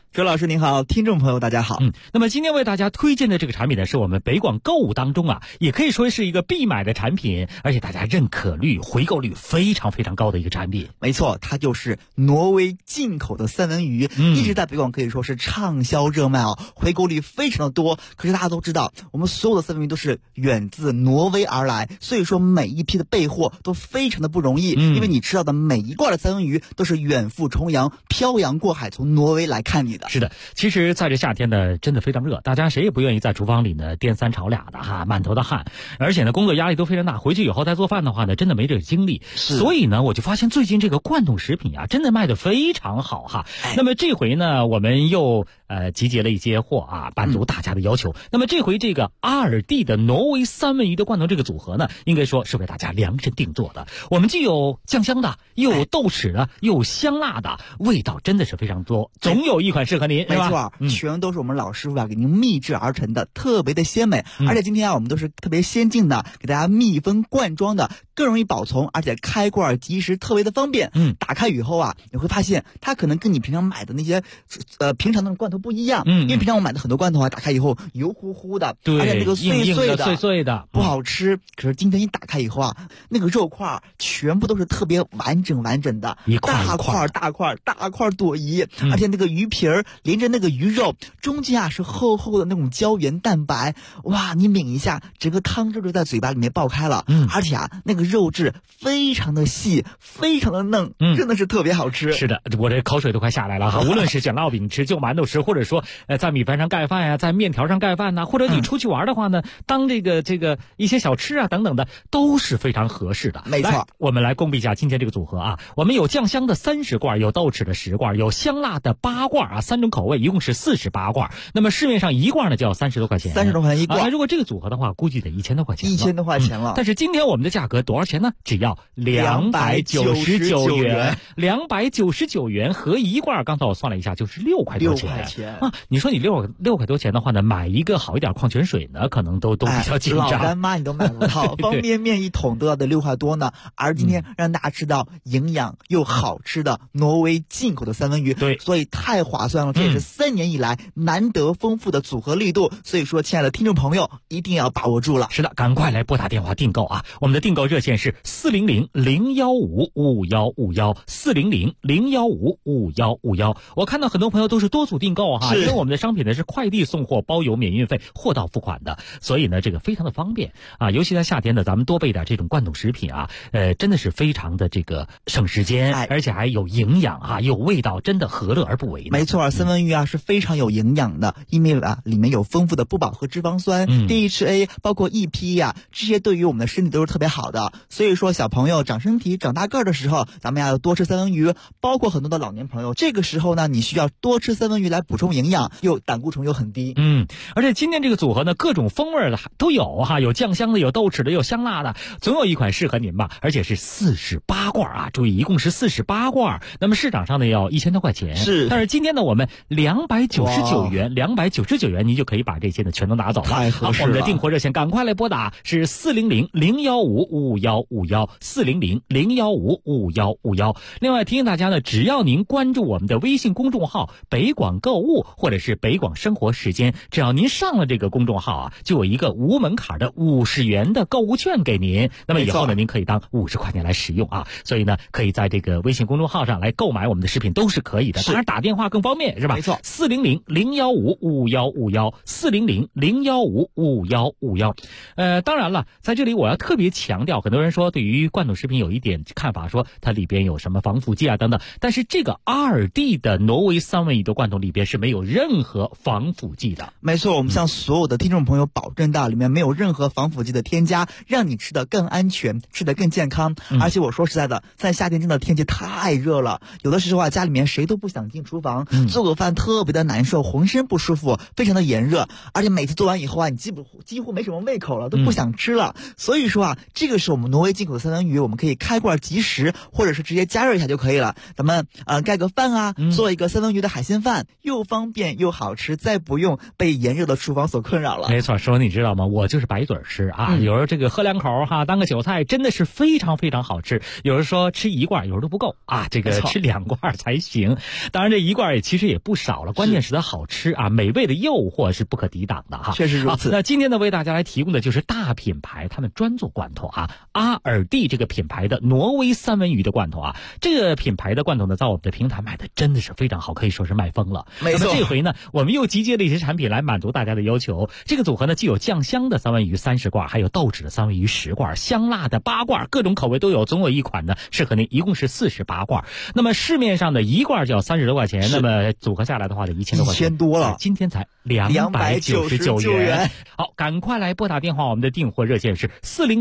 周老师您好，听众朋友大家好。 那么今天为大家推荐的这个产品呢，是我们北广购物当中也可以说是一个必买的产品，而且大家认可率、回购率非常非常高的一个产品。 没错，它就是挪威进口的三文鱼，一直在北广可以说是畅销热卖回购率非常的多。可是大家都知道，我们所有的三文鱼都是远自挪威而来，所以说每一批的备货都非常的不容易，因为你吃到的每一罐的三文鱼都是远赴重洋、漂洋过海从挪威来看你的。 是的，其实在这夏天呢，真的非常热，大家谁也不愿意在厨房里呢颠三炒俩的满头的汗，而且呢工作压力都非常大，回去以后再做饭的话呢，真的没这个精力。所以呢，我就发现最近这个罐头食品真的卖得非常好那么这回呢，我们又集结了一些货满足大家的要求。那么这回这个阿尔蒂的挪威三文鱼的罐头这个组合呢，应该说是为大家量身定做的。我们既有酱香的，又有豆豉的，又有香辣的，味道真的是非常多，总有一款适合您， 没错，全都是我们老师傅给您秘制而成的，特别的鲜美。而且今天我们都是特别先进的，给大家密封灌装的，更容易保存，而且开罐即食，特别的方便。打开以后你会发现它可能跟你平常买的那些平常的罐头不一样，因为平常我买的很多罐头打开以后油乎乎的，而且那个碎碎的不好吃。可是今天一打开以后那个肉块全部都是特别完整的，大块朵颐，而且那个鱼皮儿连着那个鱼肉中间是厚厚的那种胶原蛋白，哇，你抿一下，整个汤汁就在嘴巴里面爆开了。而且那个肉质非常的细，非常的嫩，真的是特别好吃。 是的，我这口水都快下来了无论是卷烙饼吃、就馒头吃，或者说在米饭上盖饭在面条上盖饭或者你出去玩的话呢，当这个一些小吃等等的都是非常合适的。 没错， 我们来公布一下今天这个组合我们有酱香的30罐，有豆豉的10罐，有香辣的8罐3种口味，一共是48罐。那么市面上一罐呢就要30多块钱 ，30多块钱一罐。 如果这个组合的话，估计得1000多块钱 ，1000多块钱了。 但是今天我们的价格多少钱呢？只要299元，299元合一罐。刚才我算了一下，就是6块多钱你说你6块多钱的话呢，买一个好一点矿泉水呢，可能都比较紧张。 老干妈你都买不到，方便面一桶都要得6块多呢。而今天让大家吃到营养又好吃的挪威进口的三文鱼， 对， 所以太划算了。这也是3年以来难得丰富的组合力度，所以说亲爱的听众朋友一定要把握住了。 是的，赶快来拨打电话订购我们的订购热线是400-015-5151，400-015-5151。我看到很多朋友都是多组订购因为我们的商品呢是快递送货，包邮免运费，货到付款的，所以呢这个非常的方便尤其在夏天呢，咱们多备点这种罐头食品真的是非常的这个省时间，而且还有营养有味道，真的何乐而不为呢？ 没错，三文鱼是非常有营养的，因为里面有丰富的不饱和脂肪酸、DHA， 包括 EPA这些对于我们的身体都是特别好的。所以说小朋友长身体、长大个儿的时候，咱们要多吃三文鱼，包括很多的老年朋友，这个时候呢，你需要多吃三文鱼来补充营养，又胆固醇又很低。 而且今天这个组合呢，各种风味的都有有酱香的，有豆豉的，有香辣的，总有一款适合您吧。而且是48罐注意一共是48罐，那么市场上呢要1000多块钱。 是， 但是今天呢我们299元您就可以把这些呢全都拿走了。 太合适了。 我们的订货热线赶快来拨打是400-015-5151，400-015-5151。另外提醒大家呢，只要您关注我们的微信公众号北广购物或者是北广生活时间，只要您上了这个公众号就有一个无门槛的50元的购物券给您，那么以后呢您可以当50块钱来使用所以呢可以在这个微信公众号上来购买我们的食品都是可以的，当然打电话更方便是吧？ 没错 ，400-015-5151，400-015-5151。当然了，在这里我要特别强调，很多人说对于罐头食品有一点看法，说它里边有什么防腐剂等等，但是这个阿尔蒂的挪威三文鱼的罐头里边是没有任何防腐剂的。 没错，我们向所有的听众朋友保证到里面没有任何防腐剂的添加，让你吃得更安全，吃得更健康。而且我说实在的，在夏天真的天气太热了，有的时候家里面谁都不想进厨房，做个饭特别的难受，浑身不舒服，非常的炎热，而且每次做完以后你几乎没什么胃口了，都不想吃了。所以说这个是我们挪威进口的三文鱼，我们可以开罐即食，或者是直接加热一下就可以了。咱们盖个饭做一个三文鱼的海鲜饭，又又方便又好吃，再不用被炎热的厨房所困扰了。 没错，说你知道吗？我就是白嘴吃啊，有时候这个喝两口哈，当个韭菜真的是非常非常好吃。有人说吃一罐，有时候都不够啊，这个吃2罐才行。当然这一罐其实也不少了，关键是它好吃啊，美味的诱惑是不可抵挡的哈。 确实如此。 那今天呢，为大家来提供的就是大品牌他们专做罐头啊，阿尔蒂这个品牌的挪威三文鱼的罐头啊，这个品牌的罐头呢，在我们的平台卖的真的是非常好，可以说是卖疯了。 没错。 那么这回呢，我们又集结了一些产品来满足大家的要求。这个组合呢，既有酱香的三文鱼30罐，还有豆豉的三文鱼10罐，香辣的8罐，各种口味都有，总有一款呢适合您，一共是48罐。那么市面上的一罐就要30多块钱，那么组合下来的话呢，1000多块钱。 1000多了， 今天才299元。好，赶快来拨打电话，我们的订货热线是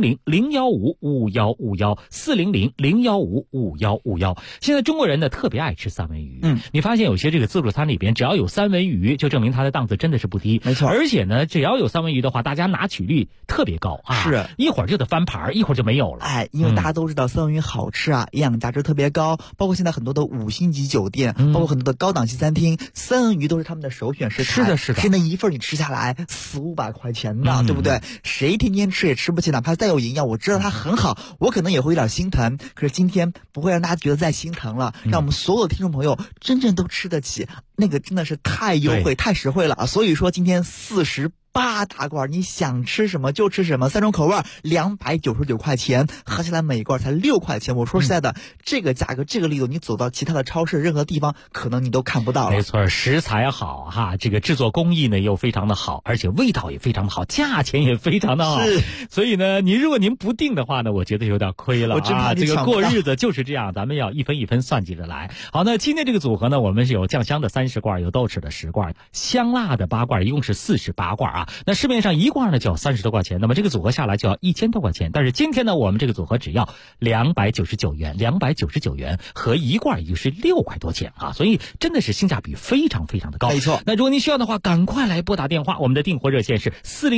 400-015-5151，400-015-5151。现在中国人呢特别爱吃三文鱼，你发现有些这个自助餐里边只要有三文鱼，就证明它的档次真的是不低。 没错， 而且呢，只要有三文鱼的话，大家拿取率特别高啊， 是一会儿就得翻盘，一会儿就没有了。 哎，因为大家都知道三文鱼好吃啊，营养价值特别高，包括现在很多的5星级酒店，包括很多的高档级餐厅，三文鱼都是他们的首选食材。 是的，是的， 是那一份你吃下来400-500块钱呢，对不对？谁天天吃也吃不起，哪怕再有营养，我知道它很好，我可能也会有点心疼。可是今天不会让大家觉得再心疼了，让我们所有的听众朋友真正都吃得起，那个真的是太优惠、太实惠了啊！所以说今天48大罐，你想吃什么就吃什么，3种口味，299块钱，合起来每一罐才6块钱。我说实在的，这个价格、这个力度，你走到其他的超市任何地方，可能你都看不到了。 没错，食材好哈，这个制作工艺呢又非常的好，而且味道也非常的好，价钱也非常的好。所以呢，如果您不定的话呢，我觉得有点亏了啊。这个过日子就是这样，咱们要一分一分算计着来。好，那今天这个组合呢，我们是有酱香的30罐，有豆豉的10罐，香辣的8罐，一共是48罐啊。那市面上一罐呢就要30多块钱，那么这个组合下来就要1000多块钱。但是今天呢，我们这个组合只要299元，合一罐也就是6块多钱啊，所以真的是性价比非常非常的高。 没错。 那如果您需要的话，赶快来拨打电话，我们的订货热线是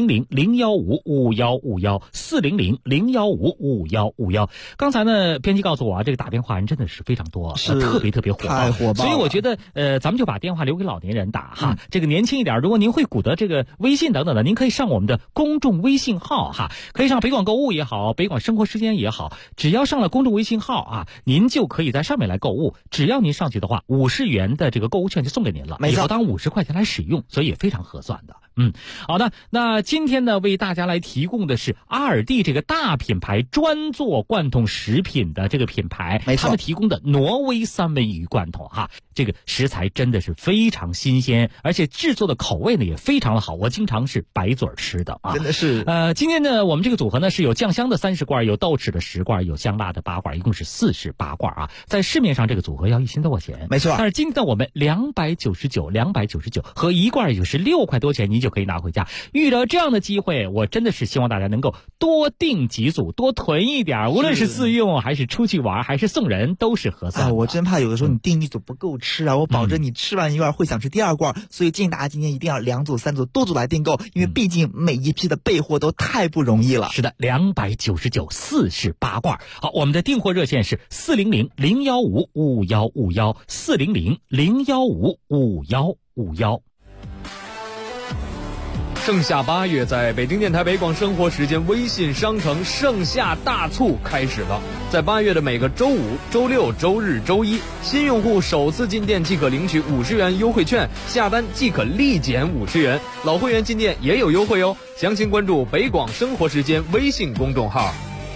400-015-5151，400-015-5151。刚才呢，编辑告诉我啊，这个打电话人真的是非常多，特别火爆， 太火爆了。 所以我觉得咱们就把电话留给老年人打哈，这个年轻一点，如果您会鼓捣这个微信等等的，您可以上我们的公众微信号哈，可以上北广购物也好，北广生活时间也好，只要上了公众微信号啊，您就可以在上面来购物。只要您上去的话，50元的这个购物券就送给您了，以后当50块钱来使用，所以也非常合算的。好的，那今天呢，为大家来提供的是阿尔蒂这个大品牌专做罐头食品的这个品牌，他们提供的挪威三文鱼罐头哈，这个食材真的是非常新鲜，而且制作的口味呢也非常的好，我经常是白嘴吃的啊， 真的是。 今天呢，我们这个组合呢是有酱香的30罐，有豆豉的10罐，有香辣的8罐，一共是48罐啊。在市面上这个组合要1000多块钱， 没错。 但是今天我们299和一罐也就是6块多钱，您就可以拿回家。遇到这样的机会，我真的是希望大家能够多订几组，多囤一点，无论是自用还是出去玩还是送人，都是合算的。 我真怕有的时候你订一组不够吃啊，我保证你吃完一罐会想吃第2罐，所以建议大家今天一定要2组3组多组来订购，因为毕竟每一批的备货都太不容易了。 是的，29948罐。好，我们的订货热线是400-015-5151，400-015-5151。 盛夏8月，在北京电台北广生活时间微信商城盛夏大促开始了。在8月的每个周五、周六、周日、周一，新用户首次进店即可领取50元优惠券，下单即可立减50元。老会员进店也有优惠哦。详情关注北广生活时间微信公众号。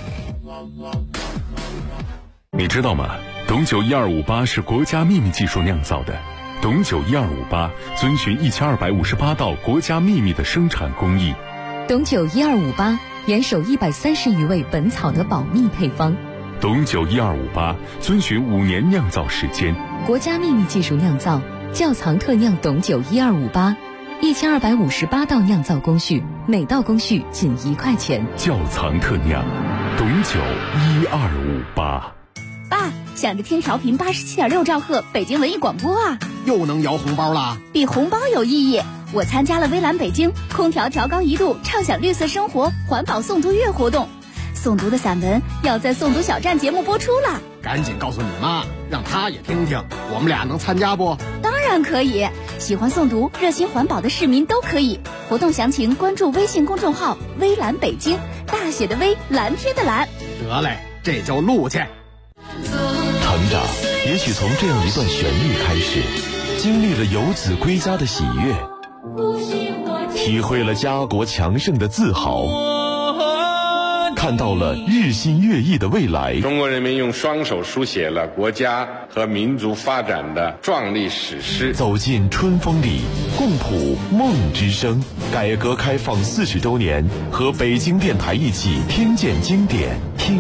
你知道吗？董酒1258是国家秘密技术酿造的。董酒1258遵循1258道国家秘密的生产工艺。 董酒1258严守130余味本草的保密配方。 董酒1258遵循5年酿造时间。 国家秘密技术酿造，窖藏特酿董酒1258，1258道酿造工序，每道工序仅1块钱。 窖藏特酿，董酒1258。 爸，想着听调频87.6兆赫北京文艺广播啊！ 又能摇红包啦？ 比红包有意义。我参加了微蓝北京空调调高1度，畅享绿色生活环保诵读月活动，诵读的散文要在诵读小站节目播出了。 赶紧告诉你妈，让她也听听，我们俩能参加不？ 当然可以， 喜欢诵读、热心环保的市民都可以。活动详情关注微信公众号“微蓝北京”，大写的微，蓝天的蓝。 得嘞，这就录去。 成长也许从这样一段旋律开始，经历了游子归家的喜悦，体会了家国强盛的自豪，看到了日新月异的未来。 中国人民用双手书写了国家和民族发展的壮丽史诗。 走进春风里，共谱梦之声。改革开放40周年，和北京电台一起听见经典。